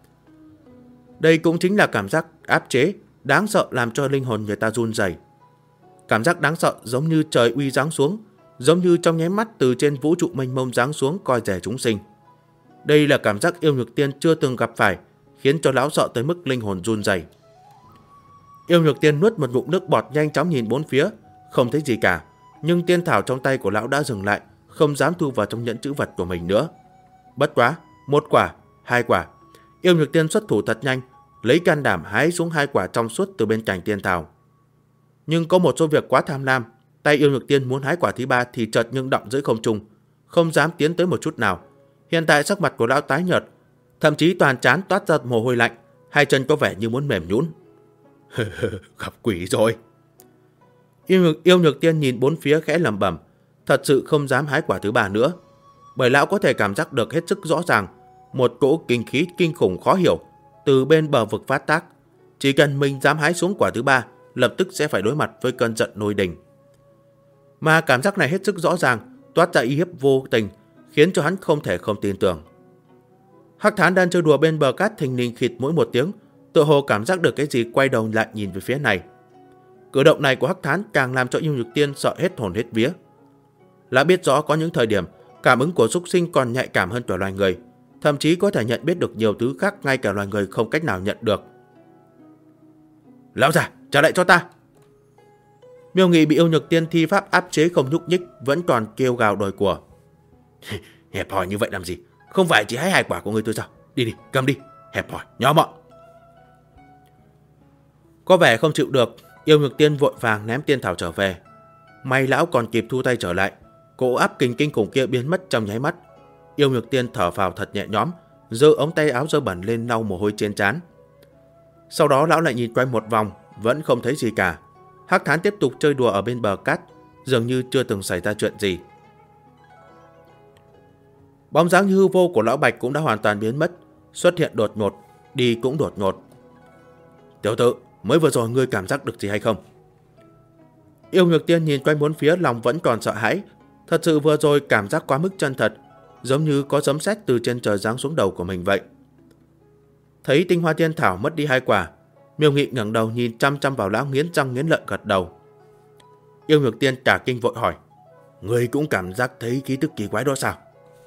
Đây cũng chính là cảm giác áp chế, đáng sợ làm cho linh hồn người ta run rẩy. Cảm giác đáng sợ giống như trời uy giáng xuống, giống như trong nháy mắt từ trên vũ trụ mênh mông giáng xuống coi rẻ chúng sinh. Đây là cảm giác Yêu Nhược Tiên chưa từng gặp phải, khiến cho lão sợ tới mức linh hồn run rẩy. Yêu Nhược Tiên nuốt một ngụm nước bọt, nhanh chóng nhìn bốn phía, không thấy gì cả, nhưng tiên thảo trong tay của lão đã dừng lại, không dám thu vào trong nhẫn chữ vật của mình nữa. Bất quá, 1 quả, 2 quả, Yêu Nhược Tiên xuất thủ thật nhanh, lấy can đảm hái xuống 2 quả trong suốt từ bên cạnh tiên thảo. Nhưng có một số việc quá tham lam, tay Yêu Nhược Tiên muốn hái quả thứ 3 thì chợt ngưng động giữa không trung, không dám tiến tới một chút nào. Hiện tại sắc mặt của lão tái nhợt, thậm chí toàn trán toát ra mồ hôi lạnh, hai chân có vẻ như muốn mềm nhũn. Gặp quỷ rồi. Yêu Nhược Tiên nhìn bốn phía khẽ lẩm bẩm, thật sự không dám hái quả thứ ba nữa, bởi lão có thể cảm giác được hết sức rõ ràng một cỗ kinh khí kinh khủng khó hiểu từ bên bờ vực phát tác. Chỉ cần mình dám hái xuống quả thứ ba, lập tức sẽ phải đối mặt với cơn giận nổi đình. Mà cảm giác này hết sức rõ ràng, toát ra uy hiếp vô tình, khiến cho hắn không thể không tin tưởng. Hắc Thán đang chơi đùa bên bờ cát thình lình khịt mũi một tiếng, tựa hồ cảm giác được cái gì, quay đầu lại nhìn về phía này. Cử động này của Hắc Thán càng làm cho Yêu Nhược Tiên sợ hết hồn hết vía. Lão biết rõ có những thời điểm cảm ứng của súc sinh còn nhạy cảm hơn cả loài người, thậm chí có thể nhận biết được nhiều thứ khác ngay cả loài người không cách nào nhận được. Lão già, trả lại cho ta! Miêu Nghị bị Yêu Nhược Tiên thi pháp áp chế không nhúc nhích, vẫn còn kêu gào đòi của. Hẹp hòi như vậy làm gì? Không phải chỉ hái 2 quả của người tôi sao? Đi đi, cầm đi, hẹp hòi, nhỏ mọn. Có vẻ không chịu được, Yêu Nhược Tiên vội vàng ném tiên thảo trở về. May lão còn kịp thu tay trở lại, cỗ áp kình kinh khủng kia biến mất trong nháy mắt. Yêu Nhược Tiên thở phào thật nhẹ nhõm, giơ ống tay áo dơ bẩn lên lau mồ hôi trên trán. Sau đó lão lại nhìn quanh một vòng, vẫn không thấy gì cả. Hắc Thán tiếp tục chơi đùa ở bên bờ cát, dường như chưa từng xảy ra chuyện gì. Bóng dáng hư vô của lão Bạch cũng đã hoàn toàn biến mất, xuất hiện đột ngột, đi cũng đột ngột. Tiểu tử, mới vừa rồi ngươi cảm giác được gì hay không? Yêu Nhược Tiên nhìn quanh bốn phía, lòng vẫn còn sợ hãi. Thật sự vừa rồi cảm giác quá mức chân thật, giống như có sấm sét từ trên trời giáng xuống đầu của mình vậy. Thấy tinh hoa tiên thảo mất đi 2 quả, Miêu Nghị ngẩng đầu nhìn chăm chăm vào lão, nghiến răng nghiến lợi gật đầu. Yêu Nhược Tiên cả kinh vội hỏi, ngươi cũng cảm giác thấy khí tức kỳ quái đó sao?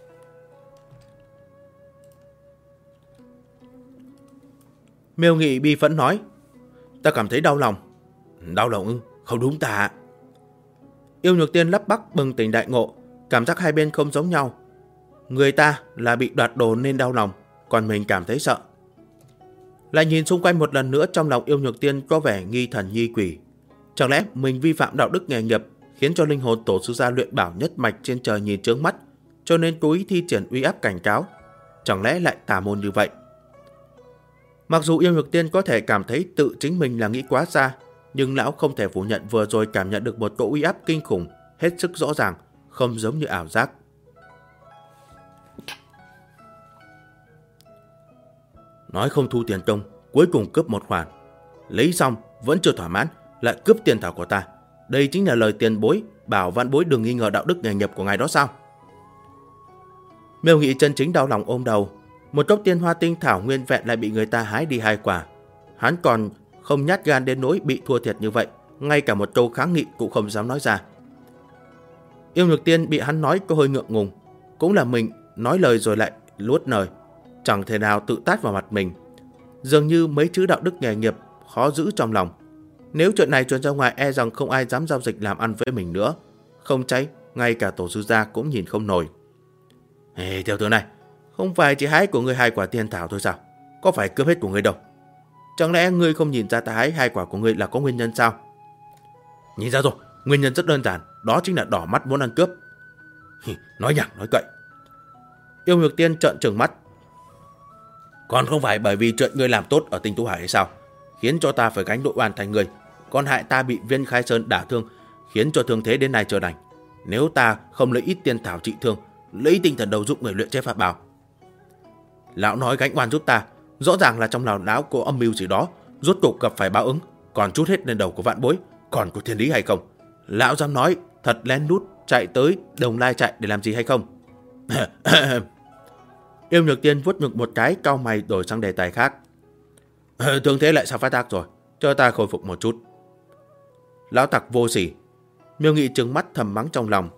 Miêu Nghị bi phẫn nói, ta cảm thấy đau lòng. Đau lòng ư? Không đúng ta. Yêu Nhược Tiên lắp bắp bừng tỉnh đại ngộ, cảm giác hai bên không giống nhau. Người ta là bị đoạt đồ nên đau lòng, còn mình cảm thấy sợ. Lại nhìn xung quanh một lần nữa, trong lòng Yêu Nhược Tiên có vẻ nghi thần nghi quỷ. Chẳng lẽ mình vi phạm đạo đức nghề nghiệp, khiến cho linh hồn tổ sư gia luyện bảo nhất mạch trên trời nhìn chướng mắt, cho nên cố ý thi triển uy áp cảnh cáo? Chẳng lẽ lại tà môn như vậy? Mặc dù Yêu Nhược Tiên có thể cảm thấy tự chính mình là nghĩ quá xa, nhưng lão không thể phủ nhận vừa rồi cảm nhận được một cỗ uy áp kinh khủng, hết sức rõ ràng, không giống như ảo giác. Nói không thu tiền công, cuối cùng cướp một khoản. Lấy xong, vẫn chưa thỏa mãn, lại cướp tiền thảo của ta. Đây chính là lời tiền bối, bảo vạn bối đừng nghi ngờ đạo đức nghề nghiệp của ngài đó sao? Miêu Nghị chân chính đau lòng ôm đầu. Một cốc tiên hoa tinh thảo nguyên vẹn lại bị người ta hái đi 2 quả. Hắn còn không nhát gan đến nỗi bị thua thiệt như vậy, ngay cả một câu kháng nghị cũng không dám nói ra. Yêu Nhược Tiên bị hắn nói có hơi ngượng ngùng, cũng là mình nói lời rồi lại luốt lời, chẳng thể nào tự tát vào mặt mình. Dường như mấy chữ đạo đức nghề nghiệp khó giữ trong lòng. Nếu chuyện này truyền ra ngoài, e rằng không ai dám giao dịch làm ăn với mình nữa. Không cháy, ngay cả tổ sư gia cũng nhìn không nổi. Ê, tiểu tử này, không phải chỉ hái của ngươi 2 quả tiên thảo thôi sao? Có phải cướp hết của ngươi đâu? Chẳng lẽ ngươi không nhìn ra ta hái 2 quả của ngươi là có nguyên nhân sao? Nhìn ra rồi, nguyên nhân rất đơn giản, đó chính là đỏ mắt muốn ăn cướp. Nói nhảm nói cậy. Yêu Nhược Tiên trợn trừng mắt. Còn không phải bởi vì chuyện ngươi làm tốt ở Tinh Tú Hải hay sao, khiến cho ta phải gánh đội oan thành ngươi, còn hại ta bị Viên Khai Sơn đả thương, khiến cho thương thế đến nay chưa lành. Nếu ta không lấy ít tiên thảo trị thương, lấy tinh thần đầu giúp người luyện chế pháp bảo. Lão nói gánh oan giúp ta, rõ ràng là trong lòng lão có âm mưu gì đó, rốt cuộc gặp phải báo ứng, còn trút hết lên đầu của vạn bối, còn có thiên lý hay không? Lão dám nói thật lén lút chạy tới Đồng Lai chạy để làm gì hay không? Yêu Nhược Tiên vuốt ngực một cái, cau mày đổi sang đề tài khác. Thương thế lại sao phát tác rồi, cho ta khôi phục một chút. Lão tặc vô sỉ. Miêu Nghị trừng mắt thầm mắng trong lòng.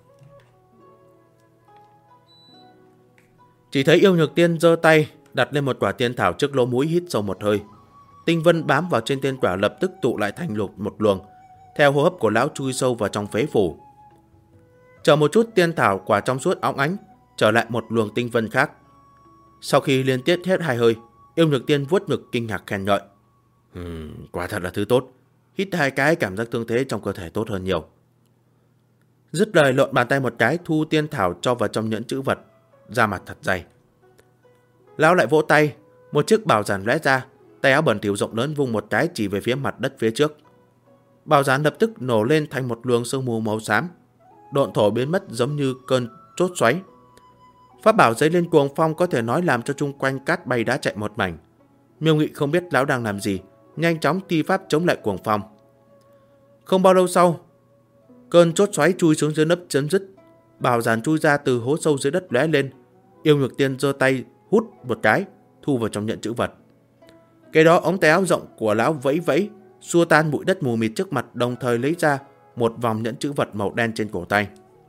Chỉ thấy Yêu Nhược Tiên giơ tay đặt lên một quả tiên thảo trước lỗ mũi, hít sâu một hơi. Tinh vân bám vào trên tiên quả lập tức tụ lại thành một luồng, theo hô hấp của lão chui sâu vào trong phế phủ. Chờ một chút, tiên thảo quả trong suốt óng ánh trở lại một luồng tinh vân khác. Sau khi liên tiếp hết 2 hơi, Yêu Nhược Tiên vuốt ngực kinh ngạc khen ngợi. Quả thật là thứ tốt. Hít 2 cái, cảm giác thương thế trong cơ thể tốt hơn nhiều. Dứt lời, lộn bàn tay một cái, thu tiên thảo cho vào trong nhẫn chữ vật, da mặt thật dày. Lão lại vỗ tay, một chiếc bảo giản lóe ra, tay áo bẩn thỉu rộng lớn vung một cái chỉ về phía mặt đất phía trước. Bảo giản lập tức nổ lên thành một luồng sương mù màu xám, độn thổ biến mất giống như cơn chốt xoáy. Pháp bảo dấy lên cuồng phong có thể nói làm cho chung quanh cát bay đá chạy một mảnh. Miêu Nghị không biết lão đang làm gì, nhanh chóng thi pháp chống lại cuồng phong. Không bao lâu sau, cơn chốt xoáy chui xuống dưới nấc chấm dứt. Bảo giản chui ra từ hố sâu dưới đất lóe lên. Yêu Nhược Tiên giơ tay hút một cái, thu vào trong nhận chữ vật. Cái đó ống tay áo rộng của lão vẫy vẫy, xua tan bụi đất mù mịt trước mặt, đồng thời lấy ra một vòng nhẫn chữ vật màu đen trên cổ tay.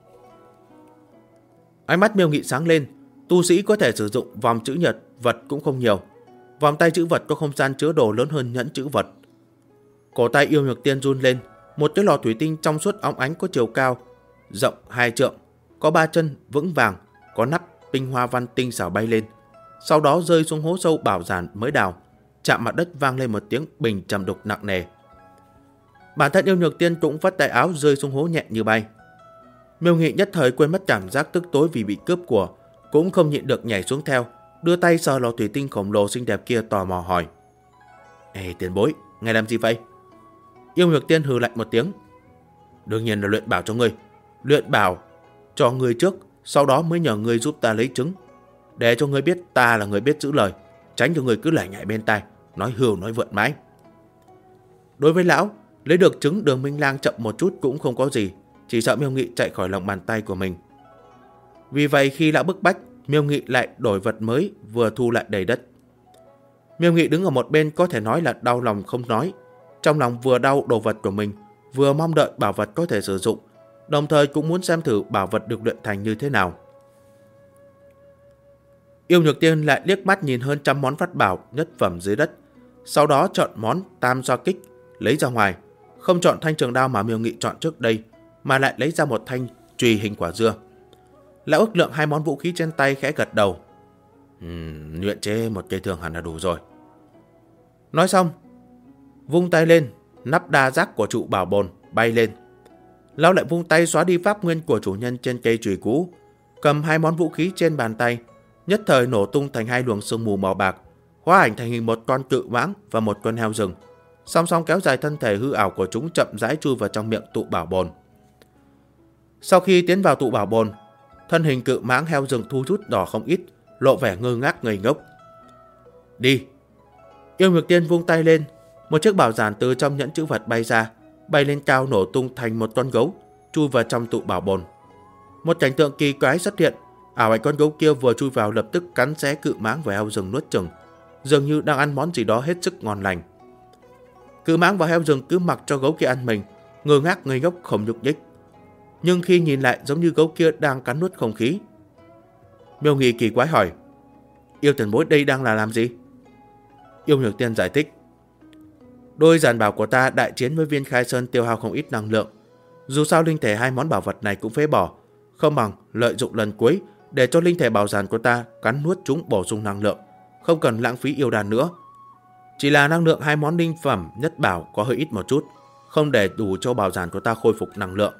Ánh mắt Miêu Nghị sáng lên. Tu sĩ có thể sử dụng vòng chữ nhật vật cũng không nhiều. Vòng tay chữ vật có không gian chứa đồ lớn hơn nhẫn chữ vật. Cổ tay Yêu Nhược Tiên run lên. Một cái lò thủy tinh trong suốt óng ánh có chiều cao rộng 2 trượng, có 3 chân vững vàng, có nắp tinh hoa văn tinh xảo bay lên, sau đó rơi xuống hố sâu Bảo giản mới đào, chạm mặt đất vang lên một tiếng bình trầm đục nặng nề. Bản thân Yêu Nhược Tiên cũng vắt tay áo rơi xuống hố nhẹ như bay. Miêu Nghị nhất thời quên mất cảm giác tức tối vì bị cướp của, cũng không nhịn được nhảy xuống theo, đưa tay sờ lò thủy tinh khổng lồ xinh đẹp kia, tò mò hỏi: "Ê tiền bối, ngài làm gì vậy?" Yêu Nhược Tiên hừ lạnh một tiếng: "Đương nhiên là luyện bảo cho ngươi. Luyện bảo cho ngươi trước, sau đó mới nhờ ngươi giúp ta lấy trứng, để cho ngươi biết ta là người biết giữ lời, tránh cho ngươi cứ lải nhải bên tai, nói hưu nói vượn mãi." Đối với lão, lấy được trứng Đường Minh Lang chậm một chút cũng không có gì, chỉ sợ Miêu Nghị chạy khỏi lòng bàn tay của mình. Vì vậy khi lão bức bách, Miêu Nghị lại đổi vật mới vừa thu lại đầy đất. Miêu Nghị đứng ở một bên có thể nói là đau lòng không nói, trong lòng vừa đau đồ vật của mình, vừa mong đợi bảo vật có thể sử dụng, đồng thời cũng muốn xem thử bảo vật được luyện thành như thế nào. Yêu Nhược Tiên lại liếc mắt nhìn hơn trăm món pháp bảo nhất phẩm dưới đất, sau đó chọn món tam xoa kích lấy ra ngoài, không chọn thanh trường đao mà Miêu Nghị chọn trước đây, mà lại lấy ra một thanh chùy hình quả dưa. Lão ước lượng 2 món vũ khí trên tay, khẽ gật đầu. Luyện chế một cây thương hẳn là đủ rồi. Nói xong, vung tay lên, nắp đa giác của trụ bảo bồn bay lên. Lão lại vung tay xóa đi pháp nguyên của chủ nhân trên cây chùy cũ, cầm 2 món vũ khí trên bàn tay, nhất thời nổ tung thành 2 luồng sương mù màu bạc, hóa ảnh thành hình một con cự mãng và một con heo rừng, song song kéo dài thân thể hư ảo của chúng chậm rãi chui vào trong miệng tụ bảo bồn. Sau khi tiến vào tụ bảo bồn, thân hình cự mãng heo rừng thu rút đỏ không ít, lộ vẻ ngơ ngác ngây ngốc. Đi! Yêu Nhược Tiên vung tay lên, một chiếc bảo giản từ trong nhẫn chữ vật bay ra, bay lên cao nổ tung thành một con gấu, chui vào trong tụ bảo bồn. Một cảnh tượng kỳ quái xuất hiện, ảo ảnh con gấu kia vừa chui vào lập tức cắn xé cự mãng và heo rừng nuốt chửng, dường như đang ăn món gì đó hết sức ngon lành. Cự mãng và heo rừng cứ mặc cho gấu kia ăn mình, ngơ ngác ngây ngốc không nhúc nhích. Nhưng khi nhìn lại giống như gấu kia đang cắn nuốt không khí. Miêu Nghị kỳ quái hỏi: Yêu tiền bối đây đang là làm gì? Yêu Nhược Tiên giải thích: Đôi giản bảo của ta đại chiến với viên Khai Sơn tiêu hao không ít năng lượng. Dù sao linh thể 2 món bảo vật này cũng phế bỏ, không bằng lợi dụng lần cuối để cho linh thể bảo giản của ta cắn nuốt chúng bổ sung năng lượng, không cần lãng phí yêu đan nữa. Chỉ là năng lượng 2 món linh phẩm nhất bảo có hơi ít một chút, không để đủ cho bảo giản của ta khôi phục năng lượng.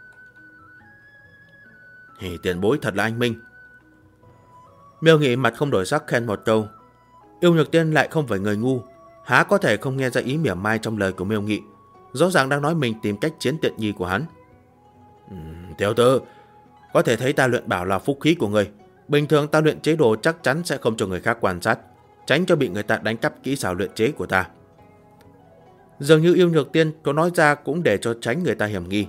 Tiền bối thật là anh minh. Miêu Nghị mặt không đổi sắc khen một câu. Yêu Nhược Tiên lại không phải người ngu, há có thể không nghe ra ý mỉa mai trong lời của Miêu Nghị, rõ ràng đang nói mình tìm cách chiếm tiện nghi của hắn. Tiểu tử, có thể thấy ta luyện bảo là phúc khí của người. Bình thường ta luyện chế đồ chắc chắn sẽ không cho người khác quan sát, tránh cho bị người ta đánh cắp kỹ xảo luyện chế của ta. Dường như Yêu Nhược Tiên có nói ra cũng để cho tránh người ta hiểm nghi.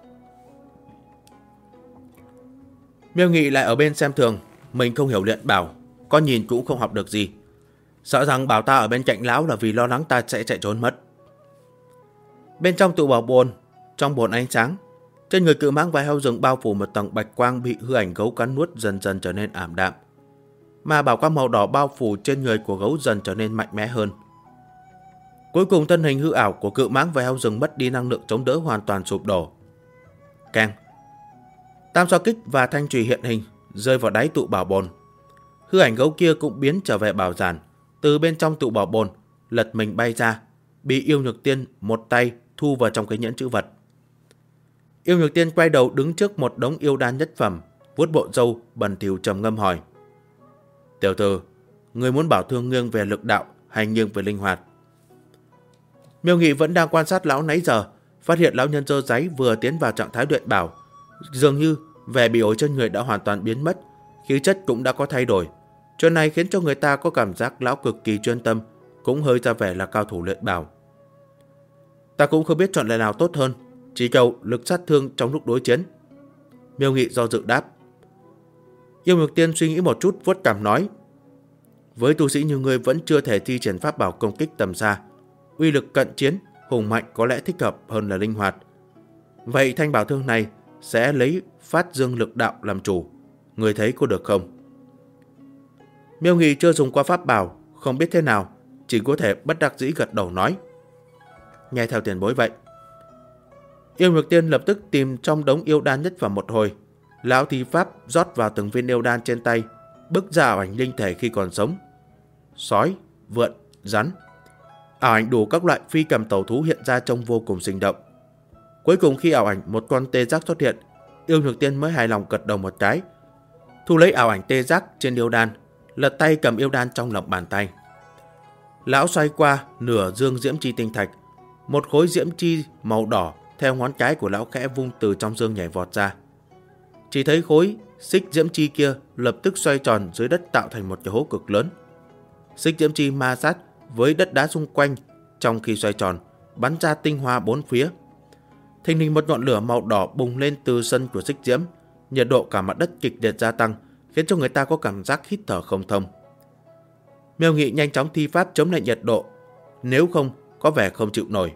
Miêu Nghị lại ở bên xem thường, mình không hiểu luyện bảo, có nhìn cũng không học được gì. Sợ rằng bảo ta ở bên cạnh lão là vì lo lắng ta sẽ chạy trốn mất. Bên trong tụ bảo bồn, trong bồn ánh sáng, trên người cự mãng và heo rừng bao phủ một tầng bạch quang bị hư ảnh gấu cắn nuốt dần dần trở nên ảm đạm, mà bảo quang màu đỏ bao phủ trên người của gấu dần trở nên mạnh mẽ hơn. Cuối cùng thân hình hư ảo của cự mãng và heo rừng mất đi năng lượng chống đỡ, hoàn toàn sụp đổ. Keng! Tam xoa kích và thanh chùy hiện hình rơi vào đáy tụ bảo bồn. Hư ảnh gấu kia cũng biến trở về bảo giản, từ bên trong tụ bảo bồn lật mình bay ra, bị Yêu Nhược Tiên một tay thu vào trong cái nhẫn chữ vật. Yêu Nhược Tiên quay đầu đứng trước một đống yêu đan nhất phẩm, vuốt bộ râu bẩn thỉu trầm ngâm hỏi: Tiểu tử, người muốn bảo thương nghiêng về lực đạo hay nghiêng về linh hoạt. Miêu Nghị vẫn đang quan sát lão nãy giờ, phát hiện lão nhân dơ dáy vừa tiến vào trạng thái luyện bảo. Dường như vẻ bị ổi trên người đã hoàn toàn biến mất, khí chất cũng đã có thay đổi. Chuyện này khiến cho người ta có cảm giác lão cực kỳ chuyên tâm, cũng hơi ra vẻ là cao thủ luyện bảo. Ta cũng không biết chọn lời nào tốt hơn, chỉ cầu lực sát thương trong lúc đối chiến. Miêu Nghị do dự đáp. Yêu Nhược Tiên suy nghĩ một chút, vuốt cằm nói. Với tu sĩ như ngươi vẫn chưa thể thi triển pháp bảo công kích tầm xa, uy lực cận chiến, hùng mạnh có lẽ thích hợp hơn là linh hoạt. Vậy thanh bảo thương này sẽ lấy phát dương lực đạo làm chủ, ngươi thấy có được không? Miêu Nghị chưa dùng qua pháp bảo, không biết thế nào, chỉ có thể bất đắc dĩ gật đầu nói. Nghe theo tiền bối vậy. Yêu Nhược Tiên lập tức tìm trong đống yêu đan nhất vào một hồi. Lão thi pháp rót vào từng viên yêu đan trên tay, bức ra ảo ảnh linh thể khi còn sống. Sói, vượn, rắn. Ảo ảnh đủ các loại phi cầm tẩu thú hiện ra trông vô cùng sinh động. Cuối cùng khi ảo ảnh một con tê giác xuất hiện, Yêu Nhược Tiên mới hài lòng gật đầu một cái, thu lấy ảo ảnh tê giác trên yêu đan, lật tay cầm yêu đan trong lòng bàn tay. Lão xoay qua nửa dương diễm chi tinh thạch, một khối diễm chi màu đỏ theo ngón cái của lão khẽ vung từ trong dương nhảy vọt ra. Chỉ thấy khối xích diễm chi kia lập tức xoay tròn dưới đất tạo thành một cái hố cực lớn. Xích diễm chi ma sát với đất đá xung quanh, trong khi xoay tròn bắn ra tinh hoa bốn phía. Thình lình một ngọn lửa màu đỏ bùng lên từ sân của xích diễm, nhiệt độ cả mặt đất kịch liệt gia tăng, khiến cho người ta có cảm giác hít thở không thông. Miêu Nghị nhanh chóng thi pháp chống lại nhiệt độ, nếu không có vẻ không chịu nổi.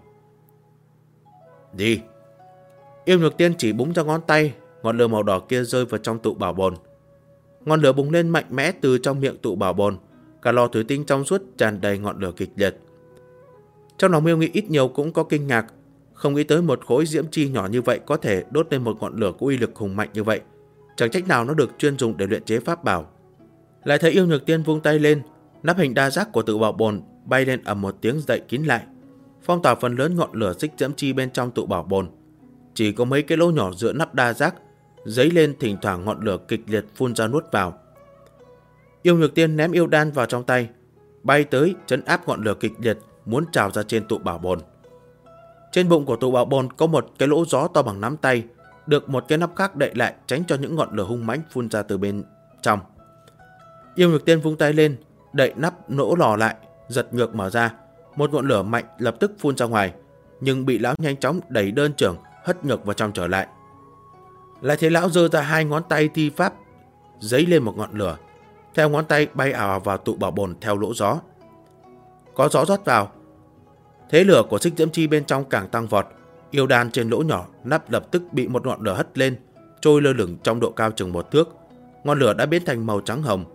Đi! Yêu Nhược Tiên chỉ búng ra ngón tay, ngọn lửa màu đỏ kia rơi vào trong tụ bảo bồn. Ngọn lửa bùng lên mạnh mẽ từ trong miệng tụ bảo bồn, cả lò thủy tinh trong suốt tràn đầy ngọn lửa kịch liệt. Trong lòng Miêu Nghị ít nhiều cũng có kinh ngạc, không nghĩ tới một khối diễm chi nhỏ như vậy có thể đốt lên một ngọn lửa có uy lực hùng mạnh như vậy. Chẳng trách nào nó được chuyên dùng để luyện chế pháp bảo. Lại thấy Yêu Nhược Tiên vung tay lên, nắp hình đa giác của tụ bảo bồn bay lên ầm một tiếng dậy kín lại, phong tỏa phần lớn ngọn lửa xích diễm chi bên trong tụ bảo bồn. Chỉ có mấy cái lỗ nhỏ giữa nắp đa giác dấy lên, thỉnh thoảng ngọn lửa kịch liệt phun ra nuốt vào. Yêu Nhược Tiên ném yêu đan vào trong tay, bay tới trấn áp ngọn lửa kịch liệt muốn trào ra trên tụ bảo bồn. Trên bụng của tụ bảo bồn có một cái lỗ gió to bằng nắm tay, được một cái nắp khác đậy lại tránh cho những ngọn lửa hung mãnh phun ra từ bên trong. Yêu Nhược Tiên vung tay lên, đậy nắp lỗ lò lại, giật ngược mở ra, một ngọn lửa mạnh lập tức phun ra ngoài, nhưng bị lão nhanh chóng đẩy đơn trưởng hất ngược vào trong trở lại. Lại thấy lão giơ ra hai ngón tay thi pháp, giấy lên một ngọn lửa, theo ngón tay bay ảo vào tụ bảo bồn theo lỗ gió. Có gió rót vào, thế lửa của xích diễm chi bên trong càng tăng vọt. Yêu đan trên lỗ nhỏ nắp lập tức bị một ngọn lửa hất lên, trôi lơ lửng trong độ cao chừng 1 thước. Ngọn lửa đã biến thành màu trắng hồng,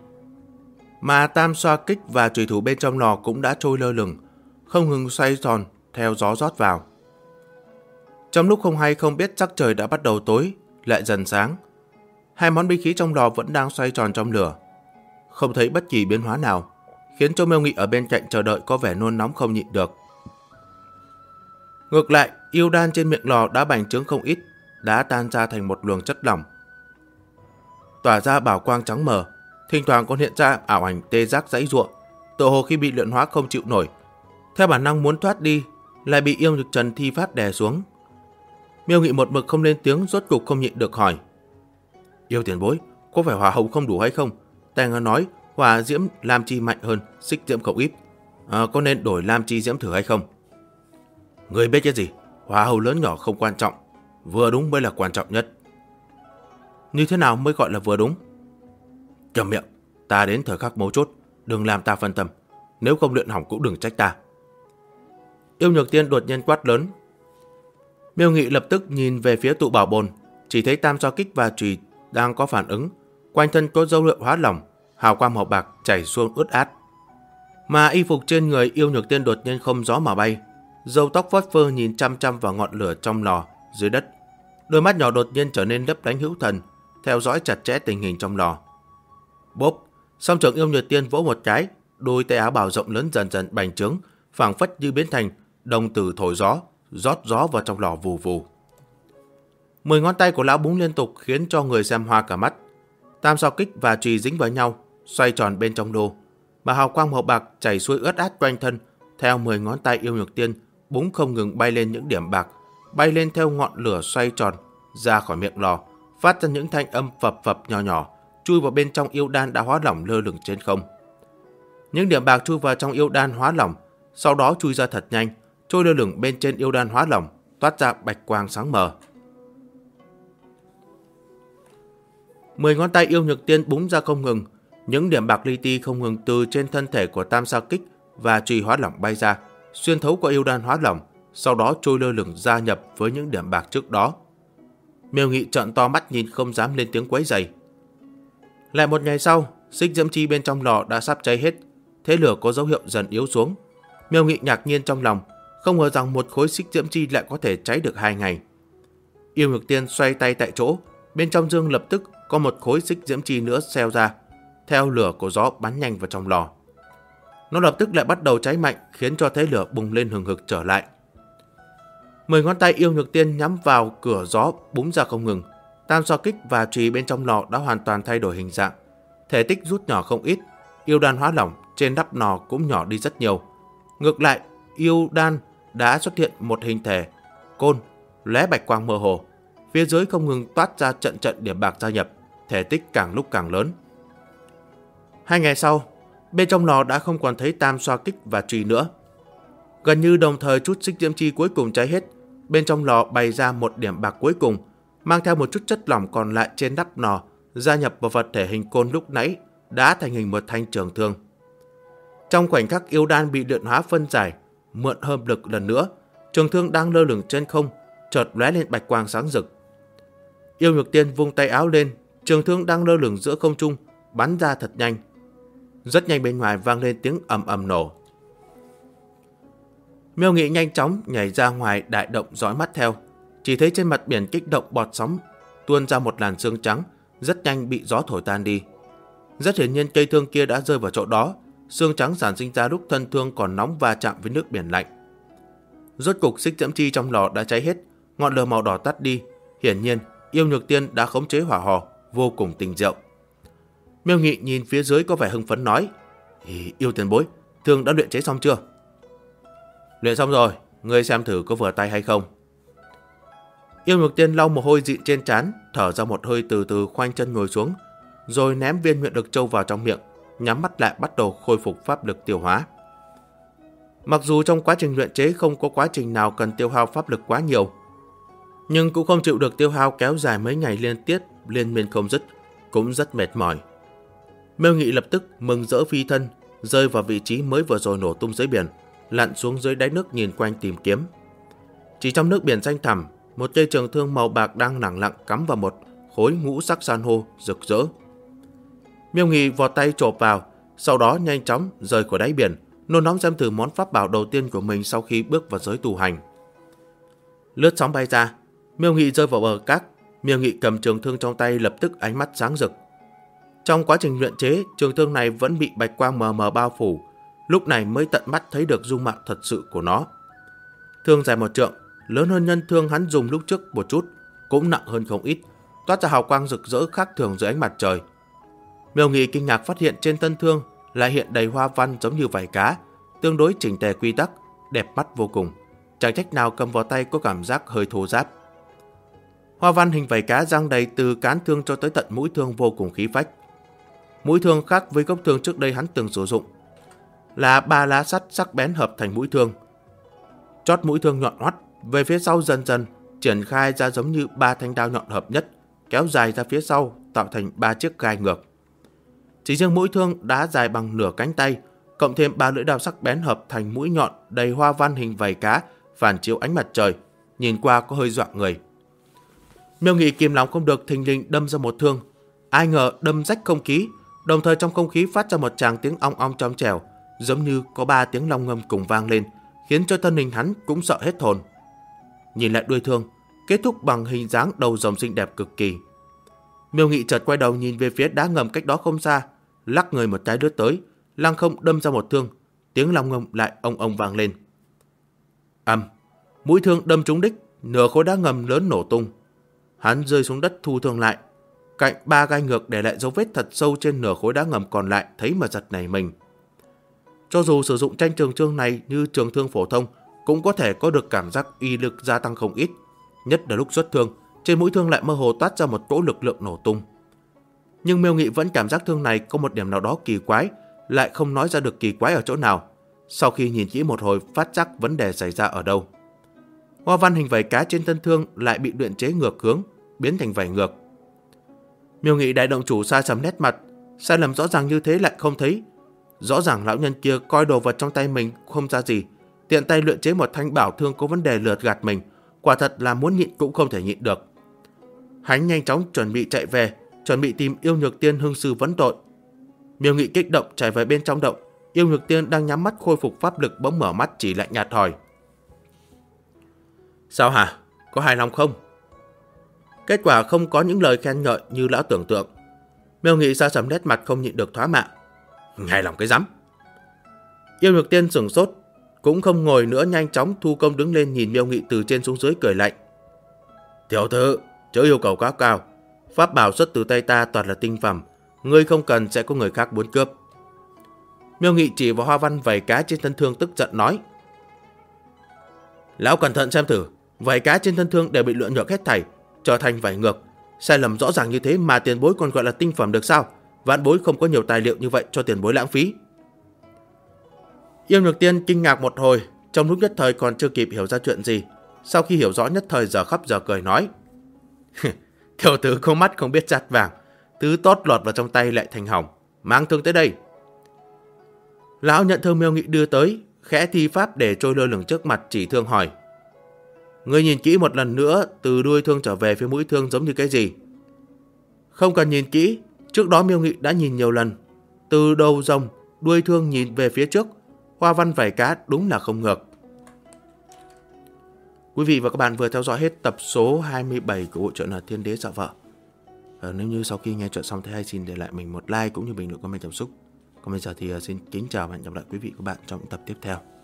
mà tam xoa kích và chùy thủ bên trong lò cũng đã trôi lơ lửng, không ngừng xoay tròn theo gió rót vào. Trong lúc không hay không biết, sắc trời đã bắt đầu tối, lại dần sáng. Hai món binh khí trong lò vẫn đang xoay tròn trong lửa, không thấy bất kỳ biến hóa nào, khiến cho Miêu Nghị ở bên cạnh chờ đợi có vẻ nôn nóng không nhịn được. Ngược lại, yêu đan trên miệng lò đã bành trướng không ít, đã tan ra thành một luồng chất lỏng, tỏa ra bảo quang trắng mờ, thỉnh thoảng còn hiện ra ảo ảnh tê giác giãy giụa, tựa hồ khi bị luyện hóa không chịu nổi, theo bản năng muốn thoát đi, lại bị Yêu Nhược Trần thi pháp đè xuống. Miêu Nghị một mực không lên tiếng, rốt cục không nhịn được hỏi: Yêu tiền bối, có phải hỏa hồng không đủ hay không? Ta nghe nói hỏa diễm lam chi mạnh hơn xích diễm không ít, có nên đổi lam chi diễm thử hay không? Người biết cái gì? Hỏa hầu lớn nhỏ không quan trọng, vừa đúng mới là quan trọng nhất. Như thế nào mới gọi là vừa đúng? Cầm miệng, ta đến thời khắc mấu chốt, đừng làm ta phân tâm, nếu không luyện hỏng cũng đừng trách ta. Yêu Nhược Tiên đột nhiên quát lớn. Miêu Nghị lập tức nhìn về phía tụ bảo bồn, chỉ thấy tam xoa kích và chùy đang có phản ứng, quanh thân có dấu hiệu hóa lỏng, hào quang màu bạc chảy xuống ướt át. Mà y phục trên người Yêu Nhược Tiên đột nhiên không gió mà bay, râu tóc phất phơ nhìn chăm chăm vào ngọn lửa trong lò dưới đất, đôi mắt nhỏ đột nhiên trở nên lấp lánh hữu thần, theo dõi chặt chẽ tình hình trong lò. Bốp, song trưởng Yêu Nhược Tiên vỗ một cái, đôi tay áo bào rộng lớn dần dần bành trướng, phảng phất như biến thành đồng tử thổi gió, rót gió vào trong lò vù vù. 10 ngón tay của lão búng liên tục khiến cho người xem hoa cả mắt. Tam sao kích và chùy dính vào nhau, xoay tròn bên trong lô, mà hào quang màu bạc chảy xuôi ướt át quanh thân, theo 10 ngón tay yêu nhược tiên, búng không ngừng bay lên những điểm bạc, bay lên theo ngọn lửa xoay tròn ra khỏi miệng lò, phát ra những thanh âm phập phập nhỏ nhỏ, chui vào bên trong yêu đan đã hóa lỏng lơ lửng trên không. Những điểm bạc chui vào trong yêu đan hóa lỏng, sau đó chui ra thật nhanh, trôi lơ lửng bên trên yêu đan hóa lỏng, toát ra bạch quang sáng mờ. 10 ngón tay yêu nhược tiên búng ra không ngừng, những điểm bạc li ti không ngừng từ trên thân thể của Tam Sa Kích và chùy hóa lỏng bay ra, xuyên thấu qua yêu đan hóa lỏng, sau đó trôi lơ lửng gia nhập với những điểm bạc trước đó. Miêu Nghị trợn to mắt nhìn không dám lên tiếng quấy rầy. Lại một ngày sau, xích diễm chi bên trong lò đã sắp cháy hết, thế lửa có dấu hiệu dần yếu xuống. Miêu Nghị ngạc nhiên trong lòng, không ngờ rằng một khối xích diễm chi lại có thể cháy được 2 ngày. Yêu Nhược Tiên xoay tay tại chỗ, bên trong dương lập tức có một khối xích diễm chi nữa xeo ra, theo lửa của gió bắn nhanh vào trong lò. Nó lập tức lại bắt đầu cháy mạnh, khiến cho thế lửa bùng lên hừng hực trở lại. 10 ngón tay Yêu Nhược Tiên nhắm vào cửa gió búng ra không ngừng. Tam Sa Kích và chùy bên trong lò đã hoàn toàn thay đổi hình dạng, thể tích rút nhỏ không ít. Yêu đan hóa lỏng trên nắp lò cũng nhỏ đi rất nhiều. Ngược lại, yêu đan đã xuất hiện một hình thể côn lóe bạch quang mơ hồ, phía dưới không ngừng toát ra trận trận điểm bạc gia nhập, thể tích càng lúc càng lớn. 2 ngày sau, bên trong lò đã không còn thấy Tam Sa Kích và chùy nữa. Gần như đồng thời chút xích diễm chi cuối cùng cháy hết, bên trong lò bày ra một điểm bạc cuối cùng, mang theo một chút chất lỏng còn lại trên nắp lò, gia nhập vào vật thể hình côn lúc nãy, đã thành hình một thanh trường thương. Trong khoảnh khắc yêu đan bị luyện hóa phân giải, mượn hợp lực lần nữa, trường thương đang lơ lửng trên không, chợt lóe lên bạch quang sáng rực. Yêu Nhược Tiên vung tay áo lên, trường thương đang lơ lửng giữa không trung, bắn ra thật nhanh. Rất nhanh bên ngoài vang lên tiếng ầm ầm nổ. Miêu Nghị nhanh chóng nhảy ra ngoài đại động dõi mắt theo, chỉ thấy trên mặt biển kích động bọt sóng tuôn ra một làn sương trắng, rất nhanh bị gió thổi tan đi. Rất hiển nhiên cây thương kia đã rơi vào chỗ đó, sương trắng sản sinh ra lúc thân thương còn nóng va chạm với nước biển lạnh. Rốt cục xích diễm chi trong lò đã cháy hết, ngọn lửa màu đỏ tắt đi. Hiển nhiên Yêu Nhược Tiên đã khống chế hỏa hò, vô cùng tinh diệu. Miêu Nghị nhìn phía dưới có vẻ hưng phấn nói: Yêu tiền bối, thương đã luyện chế xong chưa? Luyện xong rồi, ngươi xem thử có vừa tay hay không. Yêu Nhược Tiên lau mồ hôi dịn trên trán, thở ra một hơi, từ từ khoanh chân ngồi xuống, rồi ném viên nguyện lực châu vào trong miệng, nhắm mắt lại bắt đầu khôi phục pháp lực tiêu hóa. Mặc dù trong quá trình luyện chế không có quá trình nào cần tiêu hao pháp lực quá nhiều, nhưng cũng không chịu được tiêu hao kéo dài mấy ngày liên tiếp liên miên không dứt, cũng rất mệt mỏi. Miêu Nghị lập tức mừng rỡ phi thân, rơi vào vị trí mới vừa rồi nổ tung dưới biển, lặn xuống dưới đáy nước nhìn quanh tìm kiếm. Chỉ trong nước biển xanh thẳm, một cây trường thương màu bạc đang lẳng lặng cắm vào một khối ngũ sắc san hô rực rỡ. Miêu Nghị vọt tay chộp vào, sau đó nhanh chóng rời khỏi đáy biển, nôn nóng xem thử món pháp bảo đầu tiên của mình sau khi bước vào giới tu hành. Lướt sóng bay ra, Miêu Nghị rơi vào bờ cát. Miêu Nghị cầm trường thương trong tay, lập tức ánh mắt sáng rực. Trong quá trình luyện chế, trường thương này vẫn bị bạch quang mờ mờ bao phủ, lúc này mới tận mắt thấy được dung mạo thật sự của nó. Thương dài 1 trượng, lớn hơn nhân thương hắn dùng lúc trước một chút, cũng nặng hơn không ít, toát ra hào quang rực rỡ khác thường dưới ánh mặt trời. Miêu Nghị kinh ngạc phát hiện trên thân thương lại hiện đầy hoa văn giống như vảy cá, tương đối chỉnh tề quy tắc, đẹp mắt vô cùng. Chẳng trách nào cầm vào tay có cảm giác hơi thô ráp. Hoa văn hình vảy cá giăng đầy từ cán thương cho tới tận mũi thương vô cùng khí phách. Mũi thương khác với gốc thương trước đây hắn từng sử dụng, là 3 lá sắt sắc bén hợp thành mũi thương. Chót mũi thương nhọn hoắt, về phía sau dần dần triển khai ra giống như 3 thanh đao nhọn hợp nhất, kéo dài ra phía sau tạo thành 3 chiếc gai ngược. Chỉ riêng mũi thương đã dài bằng nửa cánh tay, cộng thêm 3 lưỡi đao sắc bén hợp thành mũi nhọn đầy hoa văn hình vảy cá, phản chiếu ánh mặt trời, nhìn qua có hơi dọa người. Miêu Nghị kìm lòng không được, thình lình đâm ra một thương. Ai ngờ đâm rách không khí, đồng thời trong không khí phát ra một tràng tiếng ong ong trong trẻo, giống như có 3 tiếng long ngâm cùng vang lên, khiến cho thân hình hắn cũng sợ hết hồn. Nhìn lại đuôi thương, kết thúc bằng hình dáng đầu rồng xinh đẹp cực kỳ. Miêu Nghị chợt quay đầu nhìn về phía đá ngầm cách đó không xa, lắc người một cái lướt tới, lăng không đâm ra một thương, tiếng long ngâm lại ong ong vang lên. Mũi thương đâm trúng đích, nửa khối đá ngầm lớn nổ tung. Hắn rơi xuống đất thu thương lại, cạnh 3 gai ngược để lại dấu vết thật sâu trên nửa khối đá ngầm còn lại, thấy mà giật nảy mình. Cho dù sử dụng tranh trường thương này như trường thương phổ thông, cũng có thể có được cảm giác uy lực gia tăng không ít. Nhất là lúc xuất thương, trên mũi thương lại mơ hồ toát ra một cỗ lực lượng nổ tung. Nhưng Miêu Nghị vẫn cảm giác thương này có một điểm nào đó kỳ quái, lại không nói ra được kỳ quái ở chỗ nào. Sau khi nhìn kỹ một hồi, phát giác vấn đề xảy ra ở đâu. Hoa văn hình vảy cá trên thân thương lại bị luyện chế ngược hướng, biến thành vảy ngược. Miêu Nghị đại động chủ xa sầm nét mặt, sai lầm rõ ràng như thế lại không thấy. Rõ ràng lão nhân kia coi đồ vật trong tay mình không ra gì, tiện tay luyện chế một thanh bảo thương có vấn đề lừa gạt mình, quả thật là muốn nhịn cũng không thể nhịn được. Hắn nhanh chóng chuẩn bị chạy về, chuẩn bị tìm Yêu Nhược Tiên hương sư vấn tội. Miêu Nghị kích động chạy về bên trong động. Yêu Nhược Tiên đang nhắm mắt khôi phục pháp lực bỗng mở mắt chỉ lạnh nhạt hỏi: Sao hả? Có hài lòng không? Kết quả không có những lời khen ngợi như lão tưởng tượng. Miêu Nghị xa sầm nét mặt không nhịn được thoá mạ: Hài lòng cái rắm. Yêu Nhược Tiên sửng sốt, cũng không ngồi nữa, nhanh chóng thu công đứng lên nhìn Miêu Nghị từ trên xuống dưới cười lạnh: Tiểu thư, chớ yêu cầu quá cao. Pháp bảo xuất từ tay ta toàn là tinh phẩm, ngươi không cần sẽ có người khác muốn cướp. Miêu Nghị chỉ vào hoa văn vảy cá trên thân thương tức giận nói: Lão cẩn thận xem thử, vảy cá trên thân thương đều bị luyện ngược hết thảy, trở thành vảy ngược. Sai lầm rõ ràng như thế mà tiền bối còn gọi là tinh phẩm được sao? Vạn bối không có nhiều tài liệu như vậy cho tiền bối lãng phí. Yêu Nhược Tiên kinh ngạc một hồi, trong lúc nhất thời còn chưa kịp hiểu ra chuyện gì. Sau khi hiểu rõ nhất thời giờ khóc giờ cười nói: Tiểu tử không mắt không biết chặt vàng, thứ tốt lọt vào trong tay lại thành hỏng, mang thương tới đây. Lão nhận thương Miêu Nghị đưa tới, khẽ thi pháp để trôi lơ lửng trước mặt, chỉ thương hỏi: Ngươi nhìn kỹ một lần nữa, từ đuôi thương trở về phía mũi thương giống như cái gì? Không cần nhìn kỹ, trước đó Miêu Nghị đã nhìn nhiều lần. Từ đầu rồng, đuôi thương nhìn về phía trước, hoa văn vảy cá đúng là không ngược. Quý vị và các bạn vừa theo dõi hết tập số 27 của bộ truyện là Thiên Đế Dọa Vợ. Nếu như sau khi nghe chuyện xong thấy hay, xin để lại mình một like cũng như bình luận comment cảm xúc. Còn bây giờ thì xin kính chào và hẹn gặp lại quý vị và các bạn trong những tập tiếp theo.